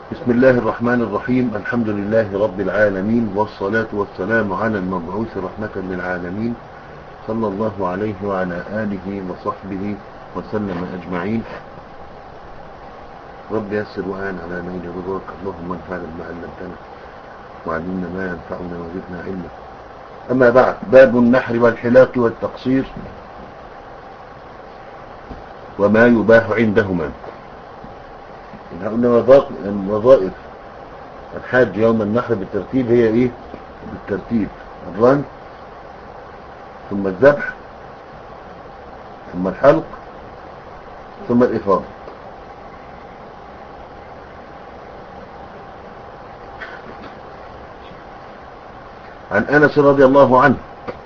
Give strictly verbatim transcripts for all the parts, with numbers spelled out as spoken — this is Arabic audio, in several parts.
بسم الله الرحمن الرحيم. الحمد لله رب العالمين، والصلاة والسلام على المبعوث رحمة للعالمين صلى الله عليه وعلى آله وصحبه وسلم أجمعين. رب يسر وآن على نيل رضاك، اللهم انفعنا بما علمتنا وعلمنا ما ينفعنا وزدنا علما. أما بعد، باب النحر والحلاق والتقصير وما يباح عندهما. قلنا وظائف الحاج يوم النحر بالترتيب هي ايه؟ بالترتيب: الرمي، ثم الذبح، ثم الحلق، ثم الإفاضة. عن أنس رضي الله عنه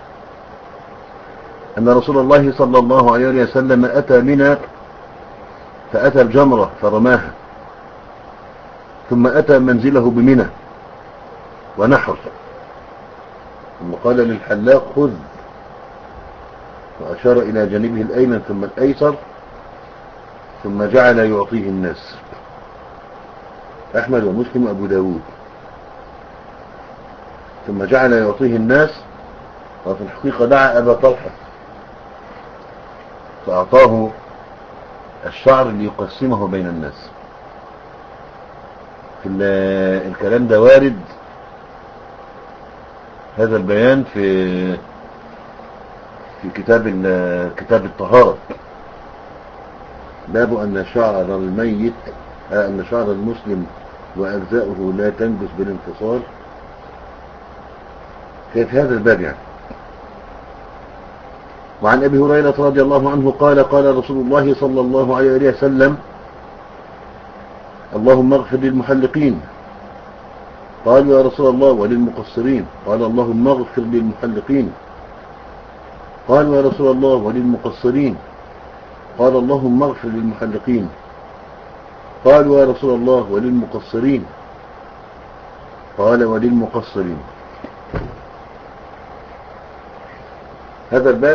أن رسول الله صلى الله عليه وسلم أتى منى فأتى الجمرة فرماها، ثم أتى منزله بمنى ونحر، ثم قال للحلاق: خذ، وأشار إلى جانبه الأيمن ثم الأيسر، ثم جعل يعطيه الناس. أحمد ومسلم وأبو داود. ثم جعل يعطيه الناس، وفي الحقيقة دعا أبا طلحة فأعطاه الشعر ليقسمه بين الناس. الكلام ده وارد، هذا البيان في في كتاب كتاب الطهارة، باب أن شعر الميت أن شعر المسلم وأجزاؤه لا تنجس بالانفصال، في هذا الباب يعني. وعن أبي هريرة رضي الله عنه قال: قال رسول الله صلى الله عليه وسلم: اللهم اغفر للمحلقين. قالوا: يا رسول الله وللمقصرين؟ قال: اللهم اغفر للمحلقين. قالوا: يا رسول الله وللمقصرين؟ قال: اللهم اغفر للمحلقين. قالوا: يا رسول الله وللمقصرين؟ قال: وللمقصرين. هذا الباب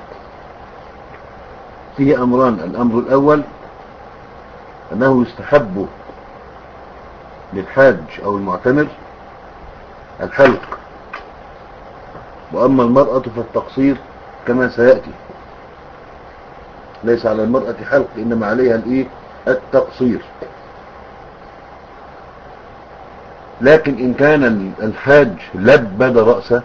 فيه أمران: الأمر الأول أنه يستحب للحاج أو المعتمر الحلق، وأما المرأة فالتقصير كما سيأتي. ليس على المرأة حلق، إنما عليها الإيه؟ التقصير. لكن إن كان الحاج لبد رأسه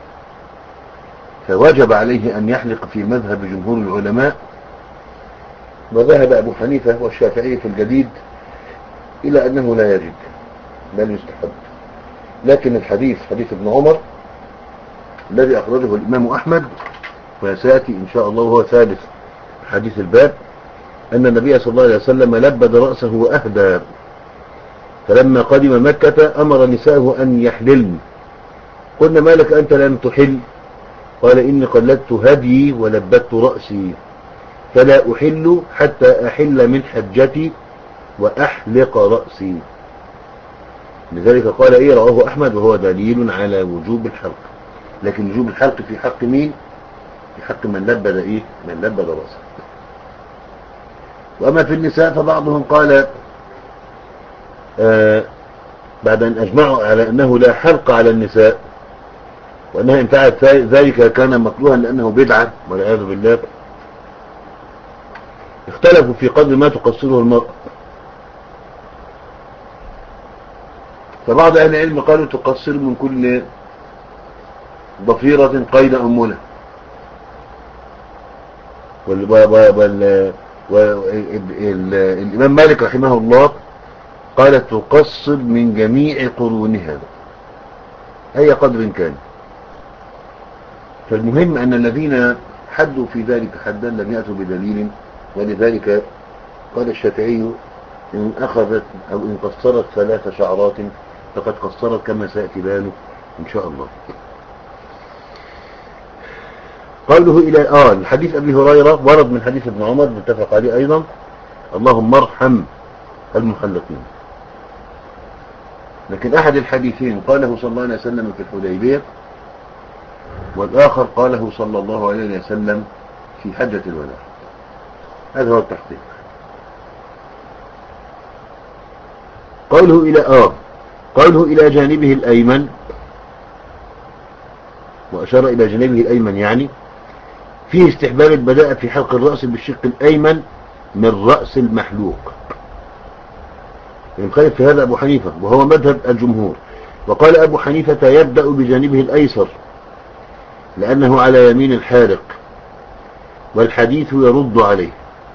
فوجب عليه أن يحلق في مذهب جمهور العلماء، وذهب أبو حنيفة والشافعي في الجديد إلى أنه لا يجب بل يستحب. لكن الحديث حديث ابن عمر الذي أخرجه الإمام أحمد وسيأتي إن شاء الله وهو ثالث حديث الباب، أن النبي صلى الله عليه وسلم لبد رأسه وأهدى، فلما قدم مكة أمر نساءه أن يحللن. قلنا: ما لك أنت لم تحل؟ قال: إني قلدت هدي ولبدت رأسي، فلا أحل حتى أحل من حجتي وأحلق رأسي. لذلك قال إيه؟ رواه أحمد، وهو دليل على وجوب الحلق. لكن وجوب الحلق في حق مين؟ في حق من لبد إيه؟ من لبد رأسه. وأما في النساء فبعضهم قال آه بعد أن أجمعوا على أنه لا حلق على النساء، وأنها إن فعلت ذلك كان مكروها لأنه بدعة والعياذ بالله، اختلفوا في قدر ما تقصره المرأة. فبعض أهل العلم قالوا تقصر من كل ضفيرة قيد أنملة، والإمام مالك رحمه الله قال تقصر من جميع قرونها أي قدر كان. فالمهم أن الذين حدوا في ذلك حدا لم يأتوا بدليل، ولذلك قال الشافعي: إن أخذت أو إن قصرت ثلاث شعرات فقد قصرت، كما سيأتي بيانه إن شاء الله. قوله إلى آه الحديث أبي هريرة ورد من حديث ابن عمر متفق عليه أيضا: اللهم ارحم المحلقين. لكن أحد الحديثين قاله صلى الله عليه وسلم في الحديبية، والآخر قاله صلى الله عليه وسلم في حجة الوداع. هذا هو التحقيق. قوله إلى آه قوله إلى جانبه الأيمن، وأشار إلى جانبه الأيمن يعني فيه استحباب البداءة في حلق الرأس بالشق الأيمن من رأس المحلوق، ينخالف في هذا أبو حنيفة وهو مذهب الجمهور. وقال أبو حنيفة يبدأ بجانبه الأيسر لأنه على يمين الحالق، والحديث يرد عليه.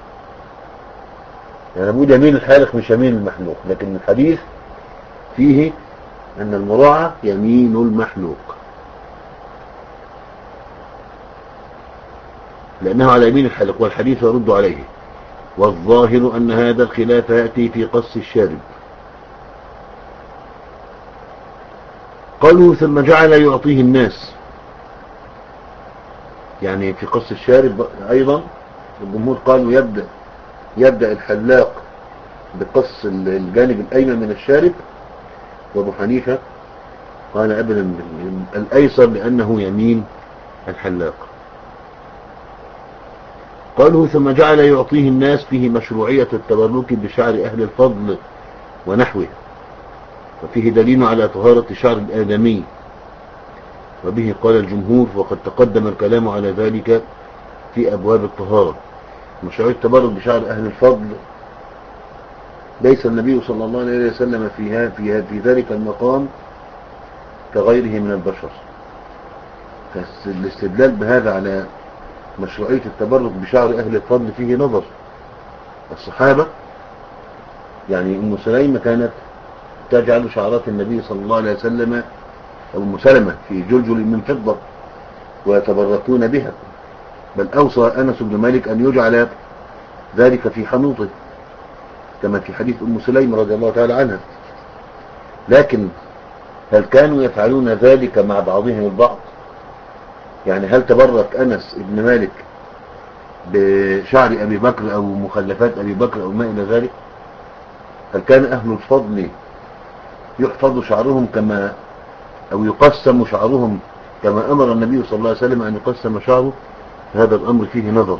يعني أقول يمين الحالق مش يمين المحلوق، لكن الحديث فيه أن المراعى يمين المحلوق لأنه على يمين الحالق، والحديث يرد عليه. والظاهر أن هذا الخلاف يأتي في قص الشارب. قالوا ثم جعل يعطيه الناس، يعني في قص الشارب أيضا الجمهور قالوا يبدأ يبدأ الحلاق بقص الجانب الأيمن من الشارب، وابو حنيفة قال أبدا الأيسر لأنه يمين الحلاق. قالوا ثم جعل يعطيه الناس فيه مشروعية التبرك بشعر أهل الفضل ونحوه، وفيه دليل على طهارة شعر الآدمي، وبه قال الجمهور، وقد تقدم الكلام على ذلك في أبواب الطهارة. مشروعية التبرك بشعر أهل الفضل ليس النبي صلى الله عليه وسلم فيها في في ذلك المقام كغيره من البشر، فالاستدلال بهذا على مشروعية التبرك بشعر أهل الفضل فيه نظر. الصحابة يعني أم سليمة كانت تجعل شعرات النبي صلى الله عليه وسلم أو أم سلمة في جلجل من فضة ويتبركون بها، بل أوصى أنس بن مالك أن يجعل ذلك في حنوطه كما في حديث أم سليمة رضي الله تعالى عنها. لكن هل كانوا يفعلون ذلك مع بعضهم البعض؟ يعني هل تبرك أنس بن مالك بشعر أبي بكر أو مخلفات أبي بكر أو ما إلى ذلك؟ هل كان أهل الفضل يحفظ شعرهم كما أو يقسم شعرهم كما أمر النبي صلى الله عليه وسلم أن يقسم شعره؟ هذا الأمر فيه نظر.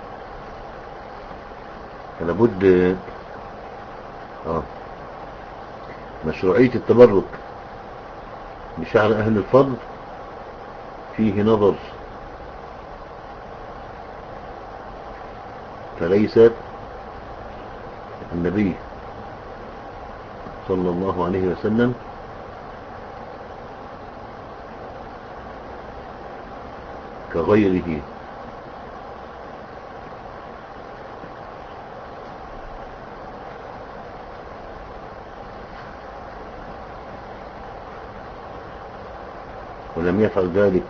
لابد آه. مشروعية التبرك بشعر أهل الفضل فيه نظر، فليس النبي صلى الله عليه وسلم كغيره. ولم يفعل ذلك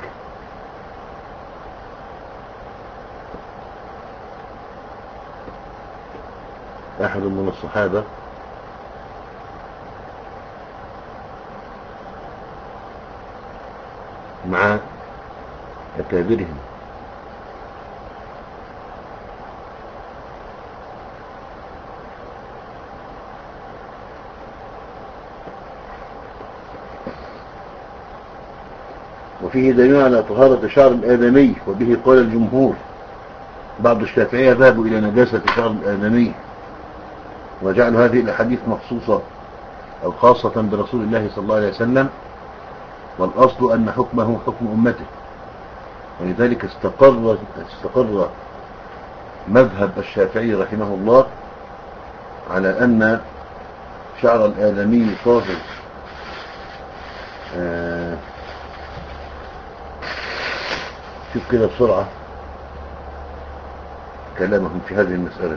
أحد من الصحابة مع أكابرهم. وفيه دليل على طهارة شعر الآدمي، وبه قال الجمهور. بعض الشافعية ذهبوا إلى نجاسة شعر الآدمي وجعلوا هذه الأحاديث مخصوصة أو خاصة برسول الله صلى الله عليه وسلم، والأصل أن حكمه حكم أمته، ولذلك استقر استقر مذهب الشافعي رحمه الله على أن شعر الآدمي طاهر. آه شوف كده بسرعة كلامهم في هذه المسألة.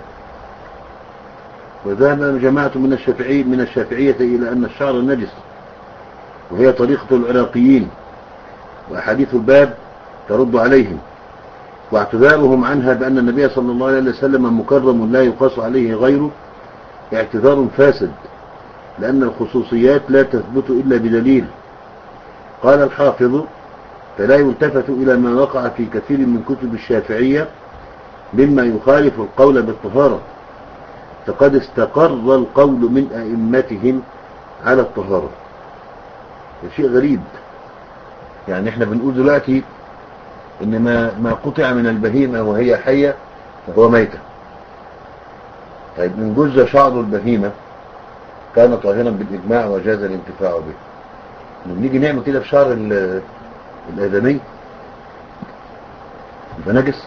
وذهب جماعة من الشافعي من الشافعية إلى أن الشعر نجس، وهي طريقة العراقيين، وأحاديث الباب ترد عليهم، واعتذارهم عنها بأن النبي صلى الله عليه وسلم مكرم لا يقاس عليه غيره اعتذار فاسد، لأن الخصوصيات لا تثبت إلا بدليل. قال الحافظ: فلا يلتفت إلى ما وقع في كثير من كتب الشافعية مما يخالف القول بالطهارة، فقد استقر القول من أئمتهم على الطهارة. شيء غريب، يعني احنا بنقول دلوقتي ان ما, ما قطع من البهيمة وهي حية فهو ميتة. طيب من جزء شعر البهيمة كان طاهرا بالإجماع وجاز الانتفاع به. نيجي نعمل كده في شعر الآدمي يبقى نجس.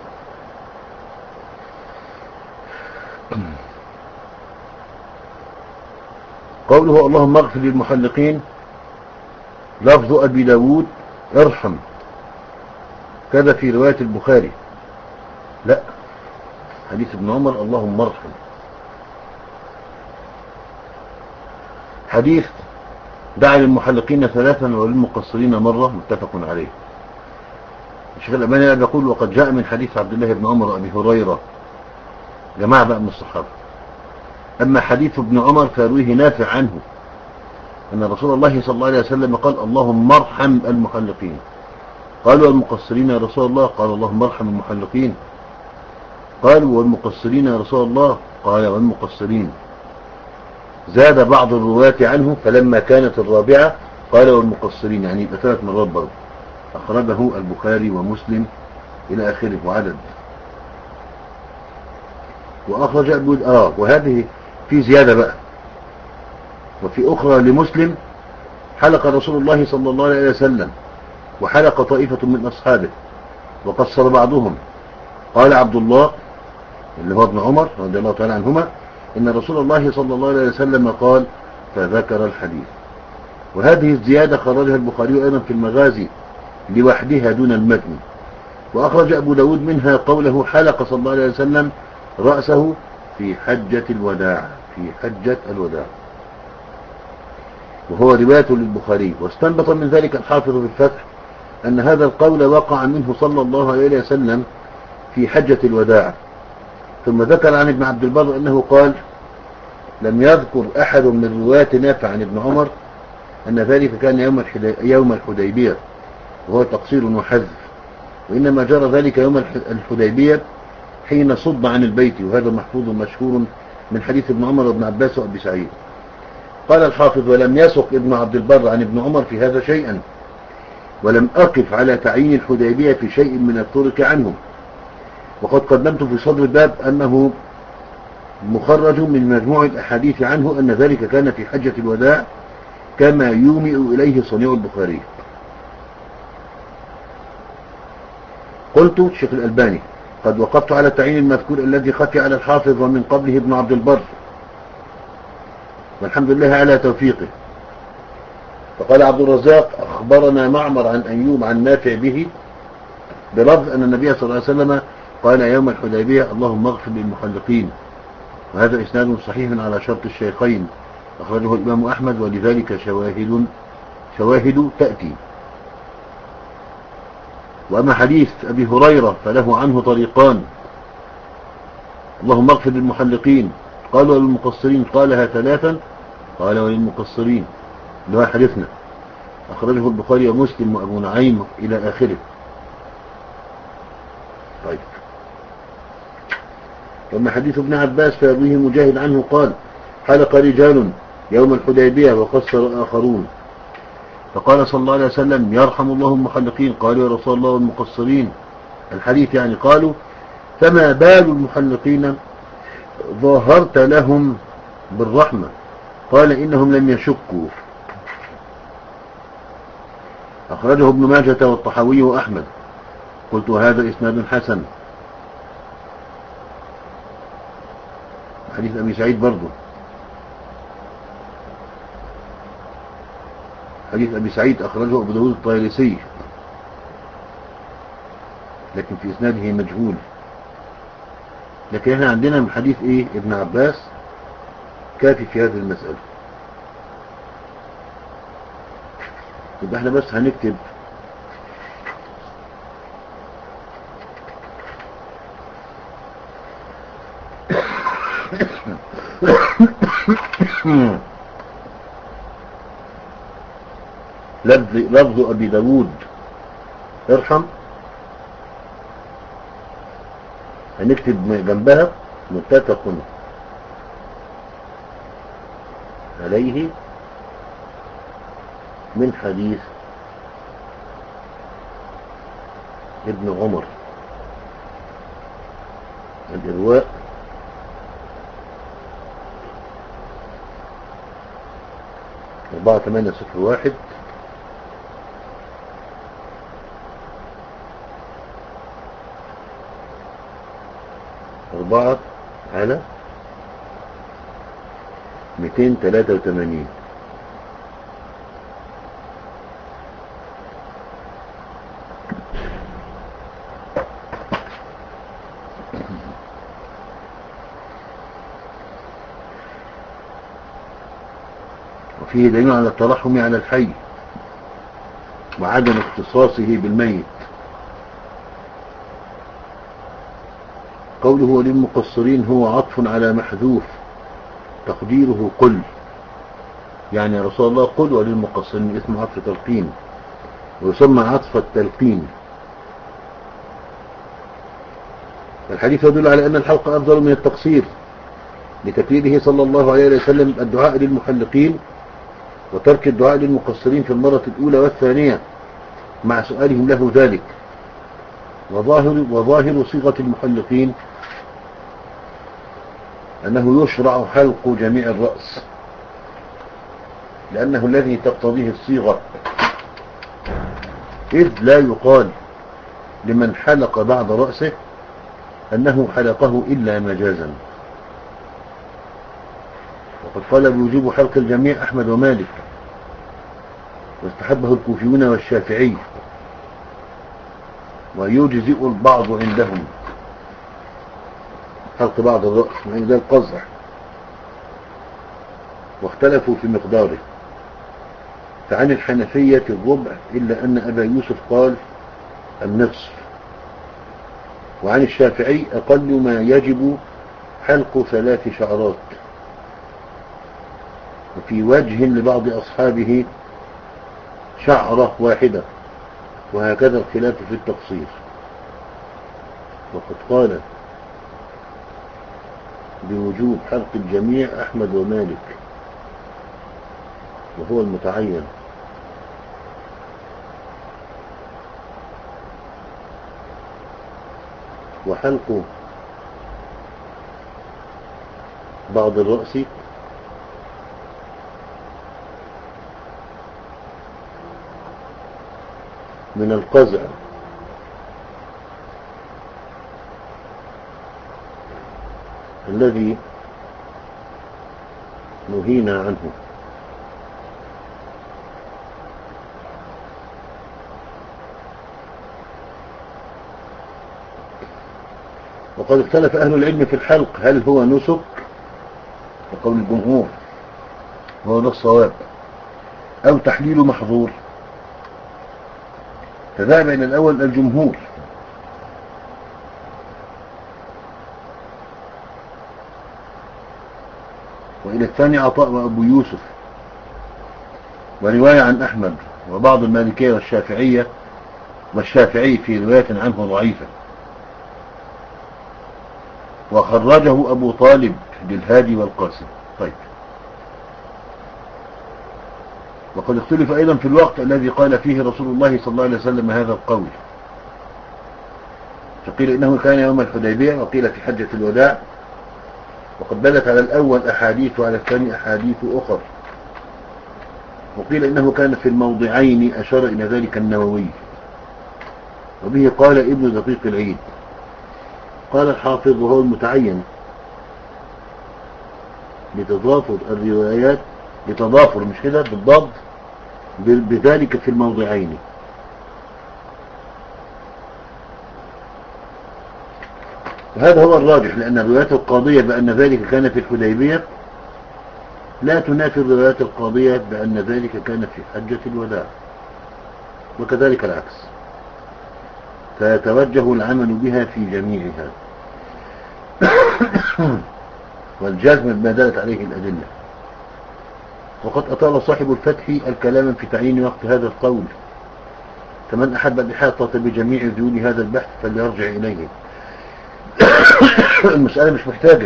قوله اللهم اغفر للمحلقين، لفظ أبي داود ارحم، كذا في رواية البخاري. لا، حديث ابن عمر اللهم ارحم. حديث دع للمحلقين ثلاثا وللمقصرين مرة، متفق عليه. الشيخ الألباني يقول وقد جاء من حديث عبد الله بن عمر وأبي هريرة، جماعة بقى من الصحابة. أما حديث ابن عمر فيرويه نافع عنه أن رسول الله صلى الله عليه وسلم قال اللهم ارحم المحلقين. قالوا والمقصرين يا رسول الله؟ قال اللهم ارحم المحلقين. قالوا والمقصرين يا رسول الله؟ قال والمقصرين. زاد بعض الرواة عنه فلما كانت الرابعة قال والمقصرين، يعني يبقى ثلاث مرات برضه. أخرجه البخاري ومسلم إلى آخره وعدد. وأخرج أبو آه وهذه في زيادة بقى. وفي أخرى لمسلم حلق رسول الله صلى الله عليه وسلم وحلق طائفة من أصحابه وقصر بعضهم. قال عبد الله اللي هو ابن عمر رضي الله تعالى عنهما إن رسول الله صلى الله عليه وسلم قال، فذكر الحديث. وهذه الزيادة خرجها البخاري أيضا في المغازي لوحدها دون المتن. وأخرج أبو داود منها قوله حلق صلى الله عليه وسلم رأسه في حجة الوداع، في حجة الوداع، وهو رواية للبخاري. واستنبط من ذلك الحافظ في الفتح أن هذا القول وقع منه صلى الله عليه وسلم في حجة الوداع. ثم ذكر عن ابن عبد البر أنه قال لم يذكر أحد من رواة نافع عن ابن عمر أن ذلك كان يوم يوم الحديبية، وهو تقصير وحذف، وإنما جرى ذلك يوم الحديبية حين صد عن البيت، وهذا محفوظ مشهور من حديث ابن عمر وابن عباس وابي سعيد. قال الحافظ ولم يسق ابن عبد البر عن ابن عمر في هذا شيئا، ولم أقف على تعيين الحديبية في شيء من الطرق عنه. وقد قدمت في صدر الباب أنه مخرج من مجموع الأحاديث عنه أن ذلك كان في حجة الوداع كما يومئ إليه صنيع البخاري. قلت الشيخ الألباني قد وقفت على التعيين المذكور الذي خفي على الحافظ ومن قبله ابن عبد البر، والحمد لله على توفيقه. فقال عبد الرزاق أخبرنا معمر عن أيوب عن نافع به بلفظ أن النبي صلى الله عليه وسلم قال يوم الحديبية اللهم اغفر للمحلقين، وهذا إسناد صحيح على شرط الشيخين، أخرجه الإمام أحمد، ولذلك شواهد شواهد تأتي. وأما حديث أبي هريرة فله عنه طريقان، اللهم اغفر للمحلقين قال وللمقصرين قالها ثلاثا قال وللمقصرين، اللي هو حديثنا أخرجه البخاري ومسلم وأبو نعيم إلى آخره. طيب، وأما حديث ابن عباس فيرويه مجاهد عنه قال حلق رجال يوم الحديبية وقصر آخرون، فقال صلى الله عليه وسلم يرحم الله المحلقين. قالوا يا رسول الله والمقصرين، الحديث يعني. قالوا فما بال المحلقين ظاهرت لهم بالرحمة؟ قال إنهم لم يشكوا. أخرجه ابن ماجة والطحاوي وأحمد. قلت هذا إسناد حسن. حديث أبي سعيد برضه، حديث أبي سعيد أخرجه أبو داود الطيالسي، لكن في إسناده مجهول. لكن احنا عندنا من حديث إيه ابن عباس كافي في هذه المسألة. يبقى احنا بس هنكتب لفظ لفظ أبي داود ارحم، هنكتب جنبها متفق عليه من حديث ابن عمر، الإرواء أربعة ثمانية صفر واحد أربعة على مئتين وثلاثة وثمانين. وفيه دليل على الترحم على الحي وعدم اختصاصه بالميت. قوله وللمقصرين هو عطف على محذوف تقديره قل، يعني يا رسول الله قل وللمقصرين، اسم عطف تلقين ويسمى عطف التلقين. الحديث يدل على أن الحلق أفضل من التقصير لتكليله صلى الله عليه وسلم الدعاء للمحلقين وترك الدعاء للمقصرين في المرة الأولى والثانية مع سؤالهم له ذلك. وظاهر, وظاهر صيغة المحلقين أنه يشرع حلق جميع الرأس لأنه الذي تقتضيه الصيغة، إذ لا يقال لمن حلق بعض رأسه أنه حلقه إلا مجازا. وقد قال بوجوب حلق الجميع أحمد ومالك، واستحبه الكوفيون والشافعي، ويجزئ البعض عندهم حلق بعض الرأس عند القزع، واختلفوا في مقداره. فعن الحنفية الربع إلا أن أبا يوسف قال النصف، وعن الشافعي أقل ما يجب حلق ثلاث شعرات، وفي وجه لبعض أصحابه شعرة واحدة، وهكذا الخلاف في التقصير. وقد قال بوجوب حلق الجميع أحمد ومالك وهو المتعين. وحلق بعض الرأس من القزع الذي نهينا عنه. وقد اختلف أهل العلم في الحلق هل هو نسك، وقول الجمهور هو ده الصواب، أو تحليل محظور. فذهب إلى الأول الجمهور، وإلى الثاني عطاء وأبو يوسف، ورواية عن أحمد وبعض المالكية والشافعية، والشافعي في رواية عنه ضعيفة، وخرجه أبو طالب للهادي والقاسم. طيب، وقد اختلف أيضا في الوقت الذي قال فيه رسول الله صلى الله عليه وسلم هذا القول، فقيل إنه كان يوم الحديبية، وقيل في حجة الوداع، وقد بدت على الأول أحاديث وعلى الثاني أحاديث أخر، وقيل إنه كان في الموضعين، أشار إلى ذلك النووي، وبه قال ابن دقيق العيد. قال الحافظ وهو المتعين لتضافر الروايات، لتضافر مش كده بالضبط بذلك في الموضعين. وهذا هو الراجح، لأن الروايات القاضية بأن ذلك كان في الحديبية لا تنافي الروايات القاضية بأن ذلك كان في حجة الوداع، وكذلك العكس، فيتوجه العمل بها في جميعها والجزم بما دلت عليه الأدلة. وقد أطال صاحب الفتح الكلام في تعيين وقت هذا القول، فمن أحب الإحاطة بجميع ذيول هذا البحث فليرجع إليه. المسألة مش محتاجة،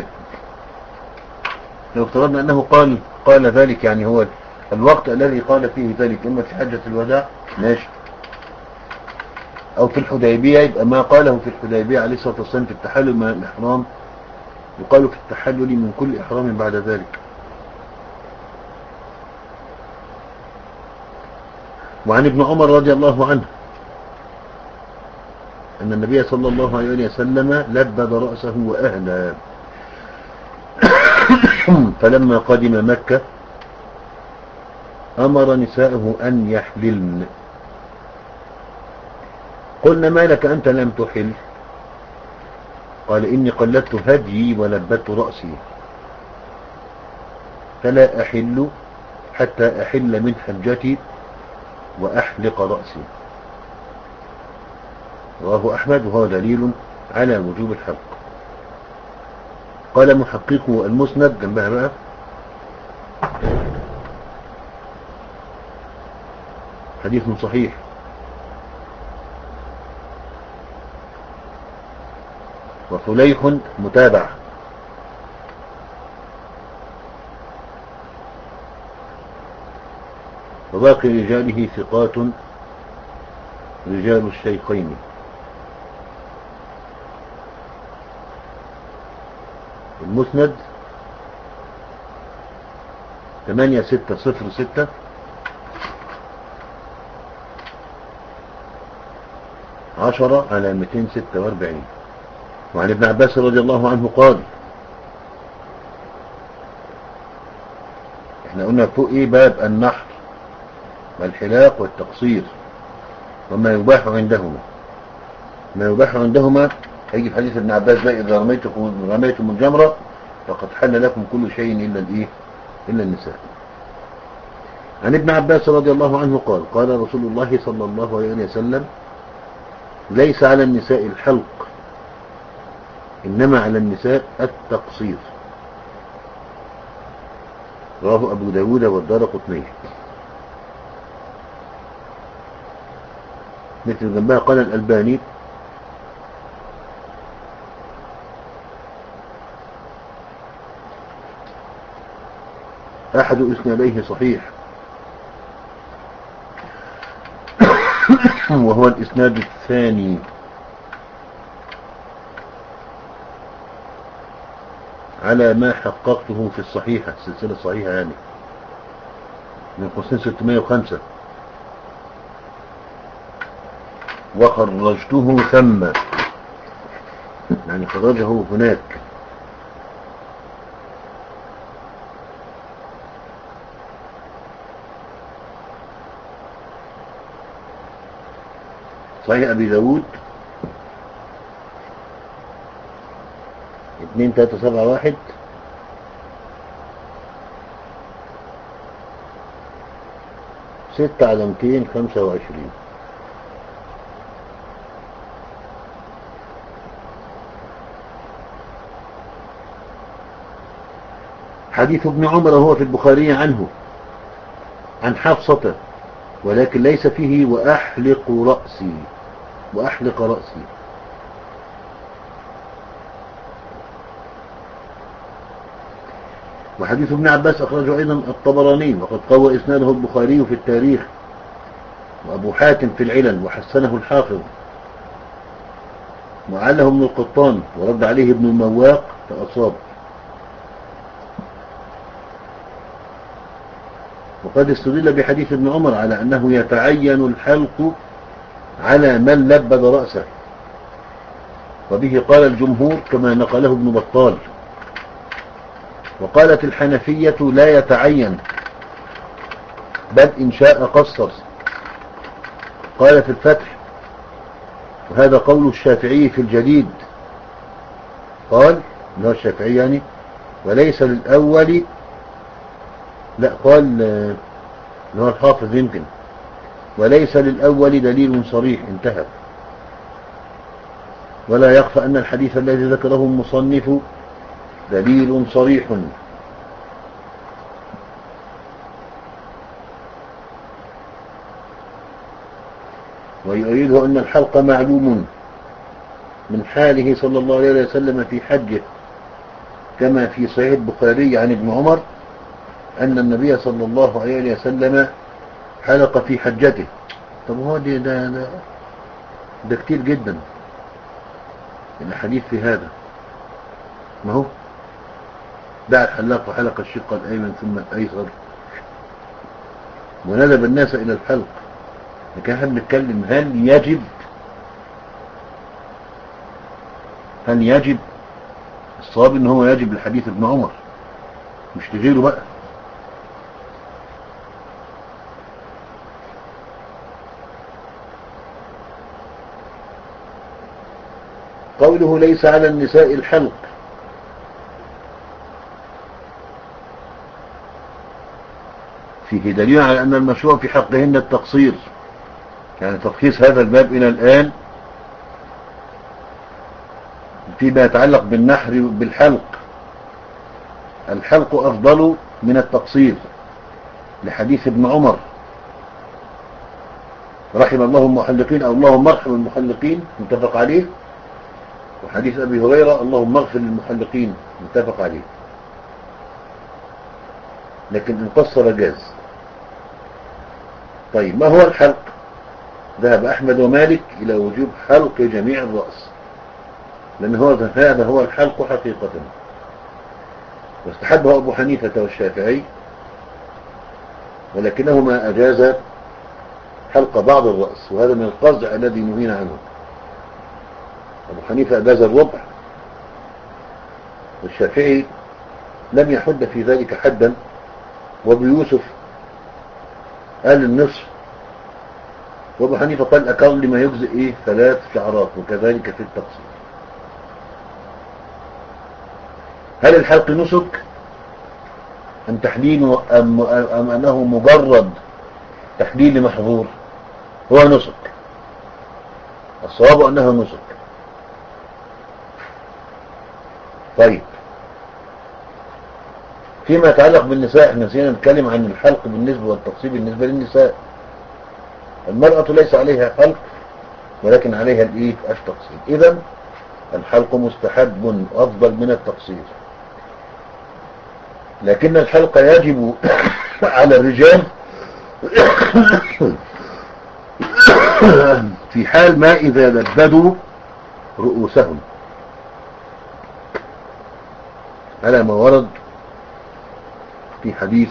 لو افترضنا أنه قال قال ذلك، يعني هو الوقت الذي قال فيه ذلك إما في حجة الوداع ماشي، أو في الحديبية، يبقى ما قاله في الحديبية عليه الصلاة والسلام في التحلل من الإحرام يقال في التحلل من كل إحرام بعد ذلك. وعن ابن عمر رضي الله عنه أن النبي صلى الله عليه وسلم لبد رأسه وأهلى فلما قدم مكة أمر نساءه أن يحللن. قلنا ما لك أنت لم تحل؟ قال إني قلدت هدي ولبدت رأسي فلا أحل حتى أحل من حجتي وأحلق رأسي. رواه أحمد وهو دليل على وجوب الحلق. قال محققه المسند جنبها بقى حديث صحيح وفليح متابع وباقي رجاله ثقات رجال الشيخين. المسند ثمانية ستة صفر ستة عشرة على مئتين ستة واربعين. وعن ابن عباس رضي الله عنه قال احنا قلنا فوق ايه باب النحر والحلاق والتقصير وما يباح عندهما. ما يباح عندهما هيجي في حديث ابن عباس بقى إذا رميتكم رميتم الجمرة فقد حل لكم كل شيء إلا الإيه إلا النساء. عن ابن عباس رضي الله عنه قال قال رسول الله صلى الله عليه وسلم ليس على النساء الحلق إنما على النساء التقصير. رواه أبو داود والدارقطني. مثل جنبها قال الألباني أحد إسناديه صحيح وهو الإسناد الثاني على ما حققته في الصحيحة السلسلة الصحيحة يعني من قوسين ستمائة وخمسة وخرجته ثم يعني خرجه هناك. صحيح أبي داود اثنين ثلاثة سبعة واحد ستة على مئتين خمسة وعشرين. حديث ابن عمر هو في البخاري عنه عن حفصة ولكن ليس فيه وأحلق رأسي وأحلق رأسي. وحديث ابن عباس أخرجه أيضا الطبراني وقد قوى إسناده البخاري في التاريخ وأبو حاتم في العلل وحسنه الحافظ وعله ابن القطان ورد عليه ابن المواق فأصاب. وقد استدل بحديث ابن عمر على أنه يتعين الحلق على من لبد رأسه وبه قال الجمهور كما نقله ابن بطال. وقالت الحنفية لا يتعين بل إن شاء قصر. قال في الفتح وهذا قول الشافعي في الجديد قال اللي هو الشافعي يعني وليس للأول لا قال اللي هو الحافظ يمكن وليس للأول دليل صريح انتهى. ولا يخفى أن الحديث الذي ذكره المصنف دليل صريح ويؤيده أن الحلق معلوم من حاله صلى الله عليه وسلم في حجه كما في صحيح البخاري عن ابن عمر أن النبي صلى الله عليه وسلم حلق في حجته. طب هو ده ده, ده, ده كتير جدا الحديث في هذا. ما هو دع الحلاق وحلق الشق الأيمن ثم الأيسر وندب الناس إلى الحلق لكن احنا بنتكلم هل يجب هل يجب الصواب ان هو يجب لحديث ابن عمر مش لغيره بقى. قوله ليس على النساء الحلق، فيه دليل على أن المشروع في حقهن التقصير، يعني تلخيص هذا الباب إلى الآن فيما يتعلق بالنحر بالحلق، الحلق أفضل من التقصير لحديث ابن عمر رحم الله المحلقين أو اللهم ارحم المحلقين متفق عليه، وحديث أبي هريرة اللهم اغفر للمحلقين متفق عليه. لكن إن قصر جاز. طيب ما هو الحلق؟ ذهب أحمد ومالك إلى وجوب حلق جميع الرأس، لأن هو هذا هو الحلق حقيقة، واستحبه أبو حنيفة والشافعي، ولكنهما أجاز حلق بعض الرأس، وهذا من القزع الذي نهينا عنه. أبو حنيفة أجاز الربع، والشافعي لم يحد في ذلك حدا، وابو يوسف قال النصف، وابو حنيفة قال أقل ما يجزئ إيه ثلاث شعرات، وكذلك في التقسيم. هل الحلق نسك أم تحليل أم, أم أنه مجرد تحليل محظور؟ هو نسك، الصواب أنه نسك. طيب فيما يتعلق بالنساء، احنا نسينا نتكلم عن الحلق بالنسبة والتقصير بالنسبة للنساء. المرأة ليس عليها حلق ولكن عليها الايه التقصير، اذا الحلق مستحب افضل من التقصير، لكن الحلق يجب على الرجال في حال ما اذا لبدوا رؤوسهم، على ما ورد في حديث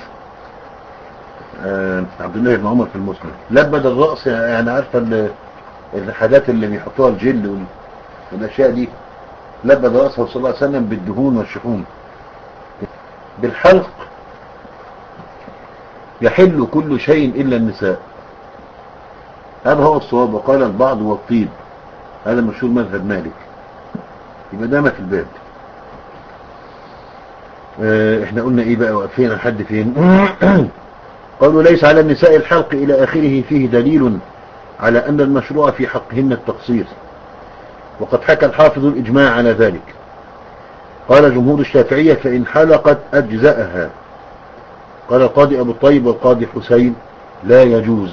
عبد الله بن عمر في المسند. لبد الرأس يعني عارفة الحاجات اللي بيحطوها الجل والاشياء دي، لبد رأسه صلى الله عليه وسلم بالدهون والشحوم. بالحلق يحل كل شيء إلا النساء، هذا هو الصواب. وقال البعض والطيب، هذا مشهور مذهب مالك. يبقى دامة في الباب. اه احنا قلنا ايه بقى، واقفين لحد فين؟ قالوا ليس على النساء الحلق إلى آخره، فيه دليل على أن المشروع في حقهن التقصير، وقد حكى الحافظ الإجماع على ذلك. قال جمهور الشافعية فإن حلقت أجزأها. قال القاضي أبو الطيب والقاضي حسين لا يجوز.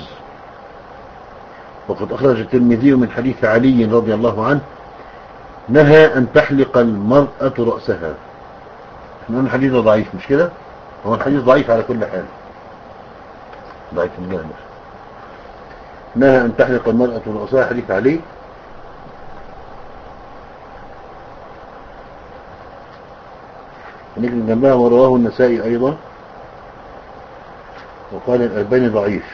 وقد أخرج الترمذي من حديث علي رضي الله عنه نهى أن تحلق المرأة رأسها. احنا قلنا الحديث ضعيف مش كده؟ هو الحديث ضعيف على كل حال، ضعيف الجامع. نهى أن تحلق المرأة رأسها، حديث علي. ونجد جنبها ورواه النسائي أيضا، وقال الألباني ضعيف،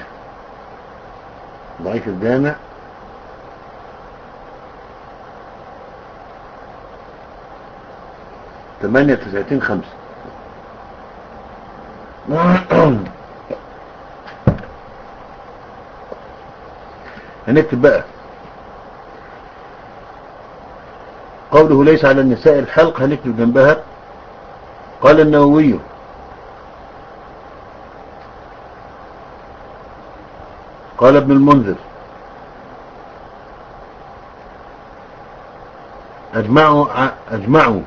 ضعيف الجامع. ثمانية تسعتين خمسة. هنكتب بقى قوله ليس على النساء الحلق، هنكتب جنبها قال النووي قال ابن المنذر أجمعوا أجمعوا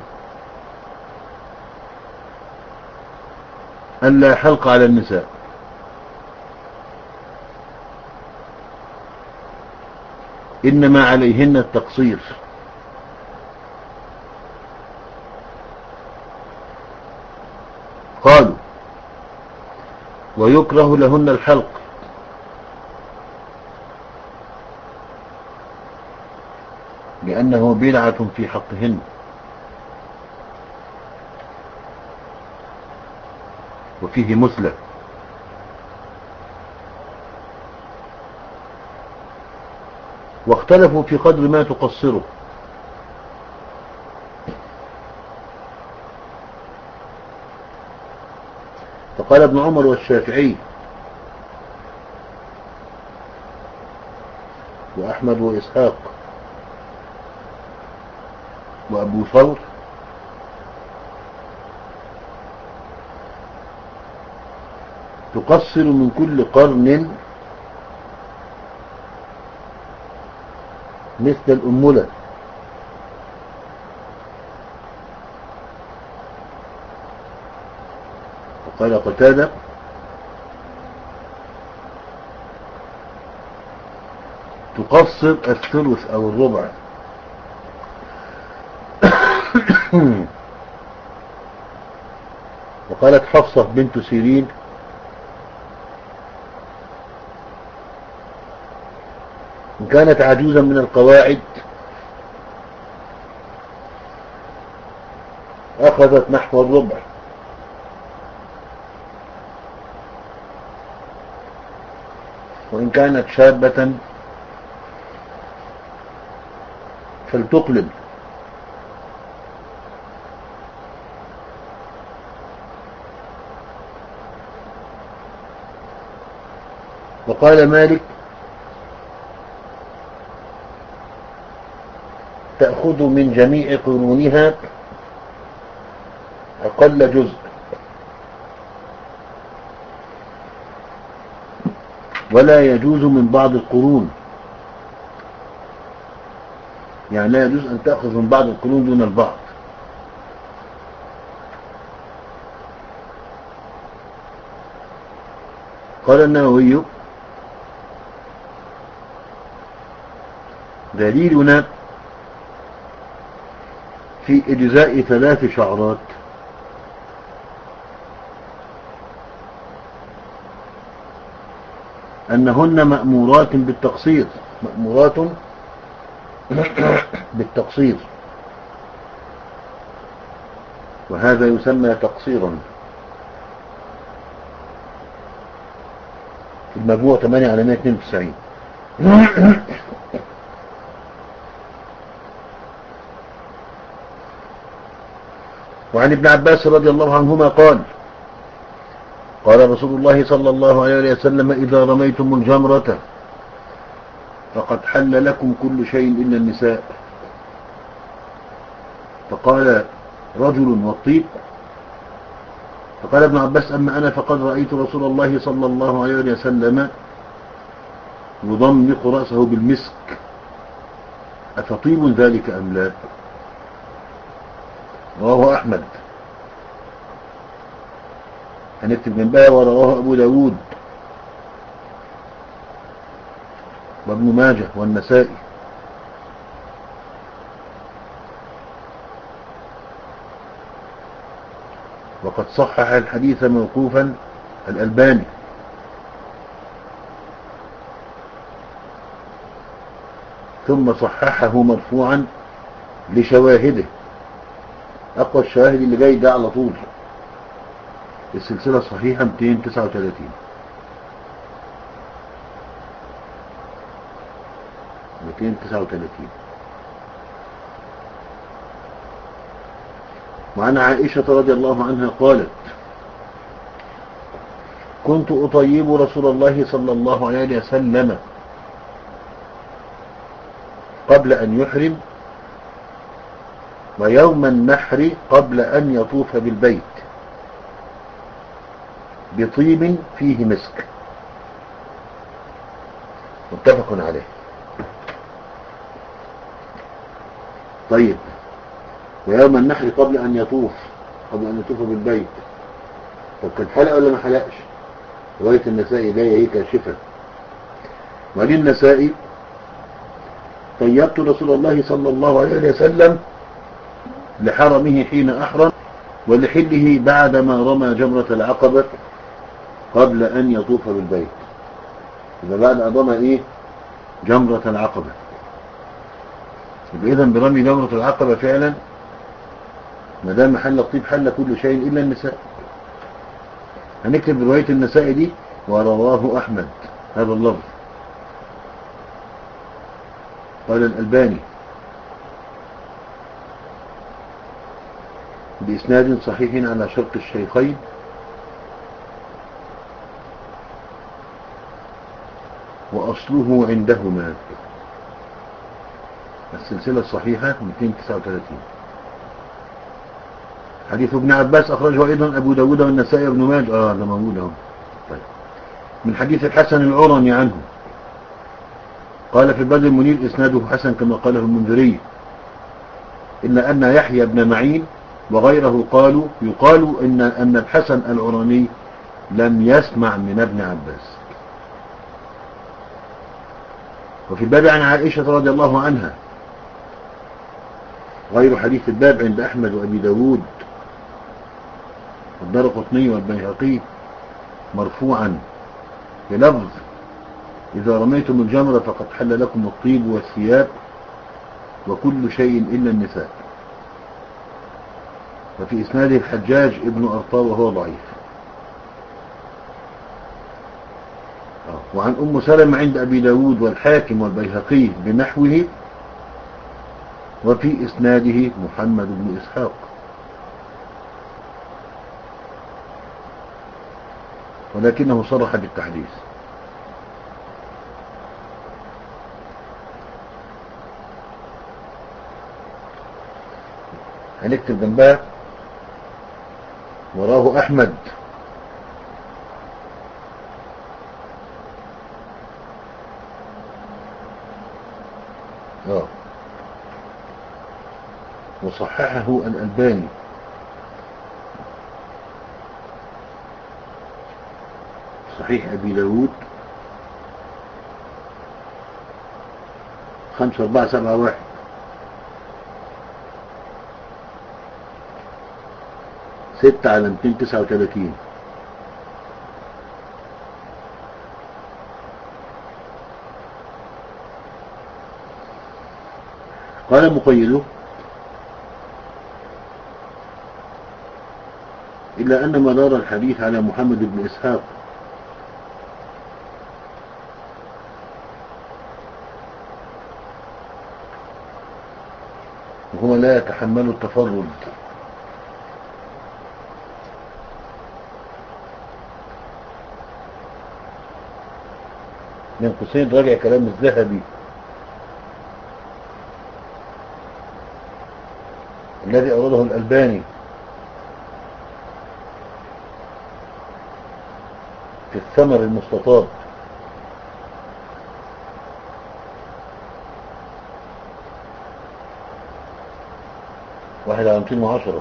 ألا حلق على النساء، إنما عليهن التقصير. قالوا ويكره لهن الحلق لأنه بدعة في حقهن، وفيه مثلة. واختلفوا في قدر ما تقصره. فقال ابن عمر والشافعي وأحمد وإسحاق وأبو ثور تقصر من كل قرن مثل الأمولة. وقال قتادة تقصر الثلث أو الربع. وقالت حفصة بنت سيرين إن كانت عجوزا من القواعد أخذت نحو الربع، وإن كانت شابة فلتقلب. وقال مالك تأخذ من جميع قرونها أقل جزء، ولا يجوز من بعض القرون، يعني لا يجوز أن تأخذ من بعض القرون دون البعض. قال النووي دليلنا في إجزاء ثلاث شعرات أنهن مأمورات بالتقصير، مأمورات بالتقصير، وهذا يسمى تقصيرا. في المجموع ثمانية على مئة واثنين وتسعين. وعن ابن عباس رضي الله عنهما قال قال رسول الله صلى الله عليه وسلم إذا رميتم الجمرة فقد حل لكم كل شيء إلا النساء. فقال رجل والطيب، فقال ابن عباس أما أنا فقد رأيت رسول الله صلى الله عليه وسلم يضمق رأسه بالمسك، أفطيب ذلك أم لا؟ رواه أحمد، هنكتب جنبها ورواه أبو داود وابن ماجه والنسائي. وقد صحح الحديث موقوفا الألباني. ثم صححه مرفوعا لشواهده، أقوى الشواهد اللي جاي ده على طول السلسلة الصحيحة مئتين وتسعة وثلاثين مئتين وتسعة وثلاثين. وعن عائشة رضي الله عنها قالت كنت أطيب رسول الله صلى الله عليه وسلم قبل أن يحرم، ويوم النحر قبل أن يطوف بالبيت بطيب فيه مسك، متفق عليه. طيب، ويوم النحر قبل أن يطوف قبل أن يطوف بالبيت، طب كان حلق ولا ما حلقش؟ رواية النسائي جاية هي كاشفة. وللنسائي طيبت رسول الله صلى الله عليه وسلم لحرمه حين أحرم، ولحله بعدما رمى جمرة العقبة قبل أن يطوف بالبيت. إذا بعد أن رمى إيه؟ جمرة العقبة. إذا برمي جمرة العقبة فعلا ما دام حل الطيب حل كل شيء إلا النساء. هنكتب رواية النسائي دي ورواه أحمد هذا اللفظ. قال الألباني بإسناد صحيح على شرط الشيخين وأصله عندهما. السلسلة الصحيحة مئتين وتسعة وثلاثين. حديث ابن عباس أخرجه أيضا أبو داود والنسائي وابن ماجه. آه ده موجود اهو. طيب. من حديث الحسن العرني عنه قال في البدر المنير إسناده حسن كما قاله المنذري، إلا أن يحيى بن معين وغيره قالوا يقال إن أن الحسن العرني لم يسمع من ابن عباس. وفي الباب عن عائشة رضي الله عنها غير حديث الباب عند أحمد وأبي داود والدارقطني والبيهقي مرفوعا بلفظ إذا رميتم الجمرة فقد حل لكم الطيب والثياب وكل شيء إلا النساء. وفي إسناده الحجاج ابن أرطاء وهو ضعيف. وعن أم سلمة عند أبي داود والحاكم والبيهقي بنحوه وفي إسناده محمد بن إسحاق. ولكنه صرح بالتحديث. هنكتب جنبها وراه أحمد آه. وصححه الألباني. صحيح أبي داود خمسة أربعة سبعة واحد ستة على مئتين وتسعة وثلاثين. قال مقيده إلا أن مدار الحديث على محمد بن إسحاق وهو لا يتحمل التفرد. من قوسين راجع كلام الذهبي الذي أورده الألباني في الثمر المستطاب واحد على مئتين وعشرة.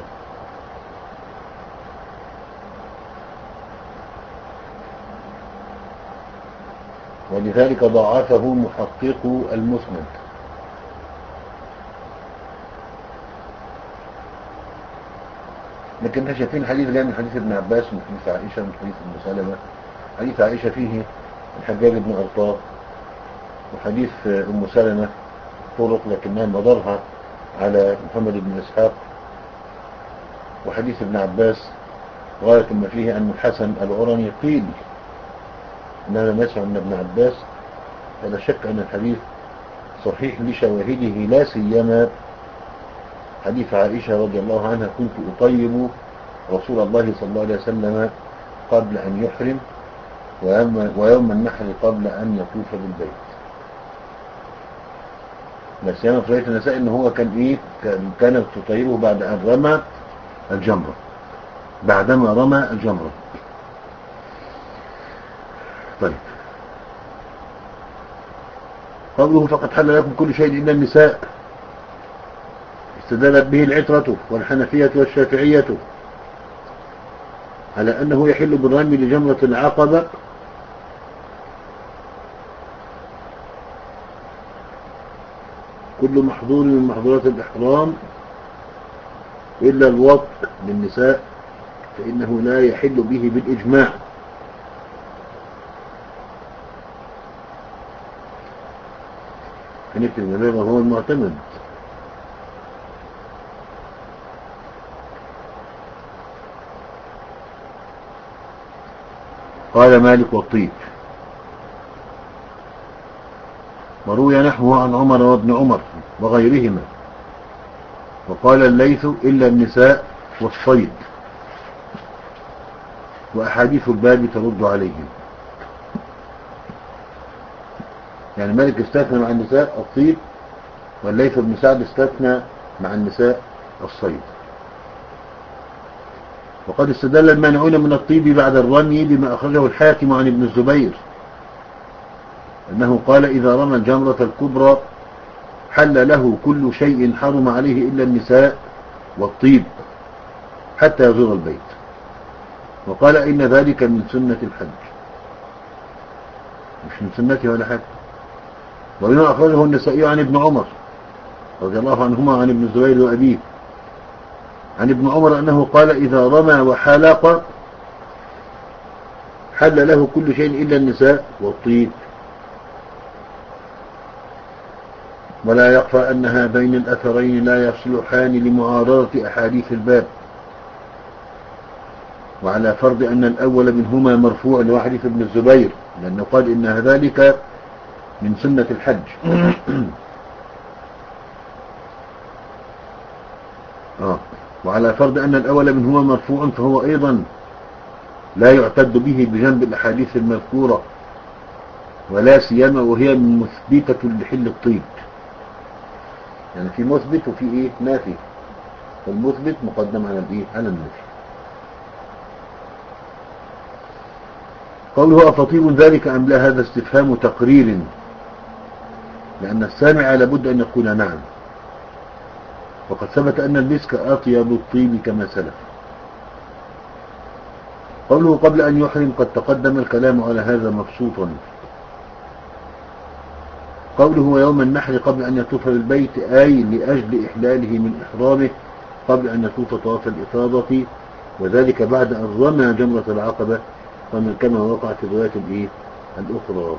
ولذلك ضعفه محقق المسند. لكن احنا شايفين حديث جاي من حديث ابن عباس ومن حديث عائشة ومن حديث ابن سلمة. حديث عائشة فيه الحجاج بن أرطاء، وحديث أم سلمة طرق لكنها مدارها على محمد بن إسحاق. وحديث ابن عباس غاية ما فيه أن الحسن العرني قيل إنه لم يسمع من ابن عباس. فلا شك أن الحديث صحيح لشواهده، لا سيما حديث عائشة رضي الله عنها كنت أطيب رسول الله صلى الله عليه وسلم قبل أن يحرم ويوم النحر قبل أن يطوف بالبيت. لا سيما في رواية النساء إن هو كان إيه كانت تطيبه بعد أن رمى الجمرة بعدما رمى الجمرة. طيب قوله فقد حل لكم كل شيء إلا النساء استدلت به العترة والحنفية والشافعية على أنه يحل بالرمي لجمرة العقبة كل محظور من محظورات الإحرام إلا الوطء للنساء فإنه لا يحل به بالإجماع. كانت الجماعة هو المعتمد. قال مالك والطيب وروي نحوه عن عمر وابن عمر وغيرهما. وقال الليث إلا النساء والصيد، وأحاديث الباب ترد عليهم. يعني مالك استثنى مع النساء الطيب، والليث بن سعد استثنى مع النساء الصيد. وقد استدل المانعون من الطيب بعد الرمي بما أخرجه الحاكم عن ابن الزبير أنه قال إذا رمى الجمرة الكبرى حل له كل شيء حرم عليه إلا النساء والطيب حتى يزور البيت. وقال إن ذلك من سنة الحج، مش من سنته ولا حاجة. وبما أخرجه النسائي عن ابن عمر رضي الله عنهما عن ابن الزبير وأبيه عن ابن عمر أنه قال إذا رمى وحلق حل له كل شيء إلا النساء والطيب. ولا يخفى أن هذين الأثرين لا يصلحان لمعارضة أحاديث الباب، وعلى فرض أن الأول منهما مرفوع لحديث ابن الزبير لأنه قال إن ذلك من سنة الحج. آه. وعلى فرض أن الأول منهما مرفوع فهو أيضا لا يعتد به بجنب الأحاديث المذكورة، ولا سيما وهي مثبتة لحل الطيب. يعني في مثبت وفي إيه نافي، والمثبت مقدم على الإيه على النافي. قوله أفطيب ذلك أم لا، هذا استفهام تقرير، لأن السامع لابد أن يقول نعم، وقد ثبت أن المسك أطيب الطيب كما سلف. قوله قبل أن يحرم قد تقدم الكلام على هذا مبسوطا. قوله ويوم النحر قبل أن يطوف بالبيت أي لأجل إحلاله من إحرامه قبل أن يطوف طواف الإفاضة، وذلك بعد أن رمى جمرة العقبة كما وقع في الروايات الإيه الأخرى.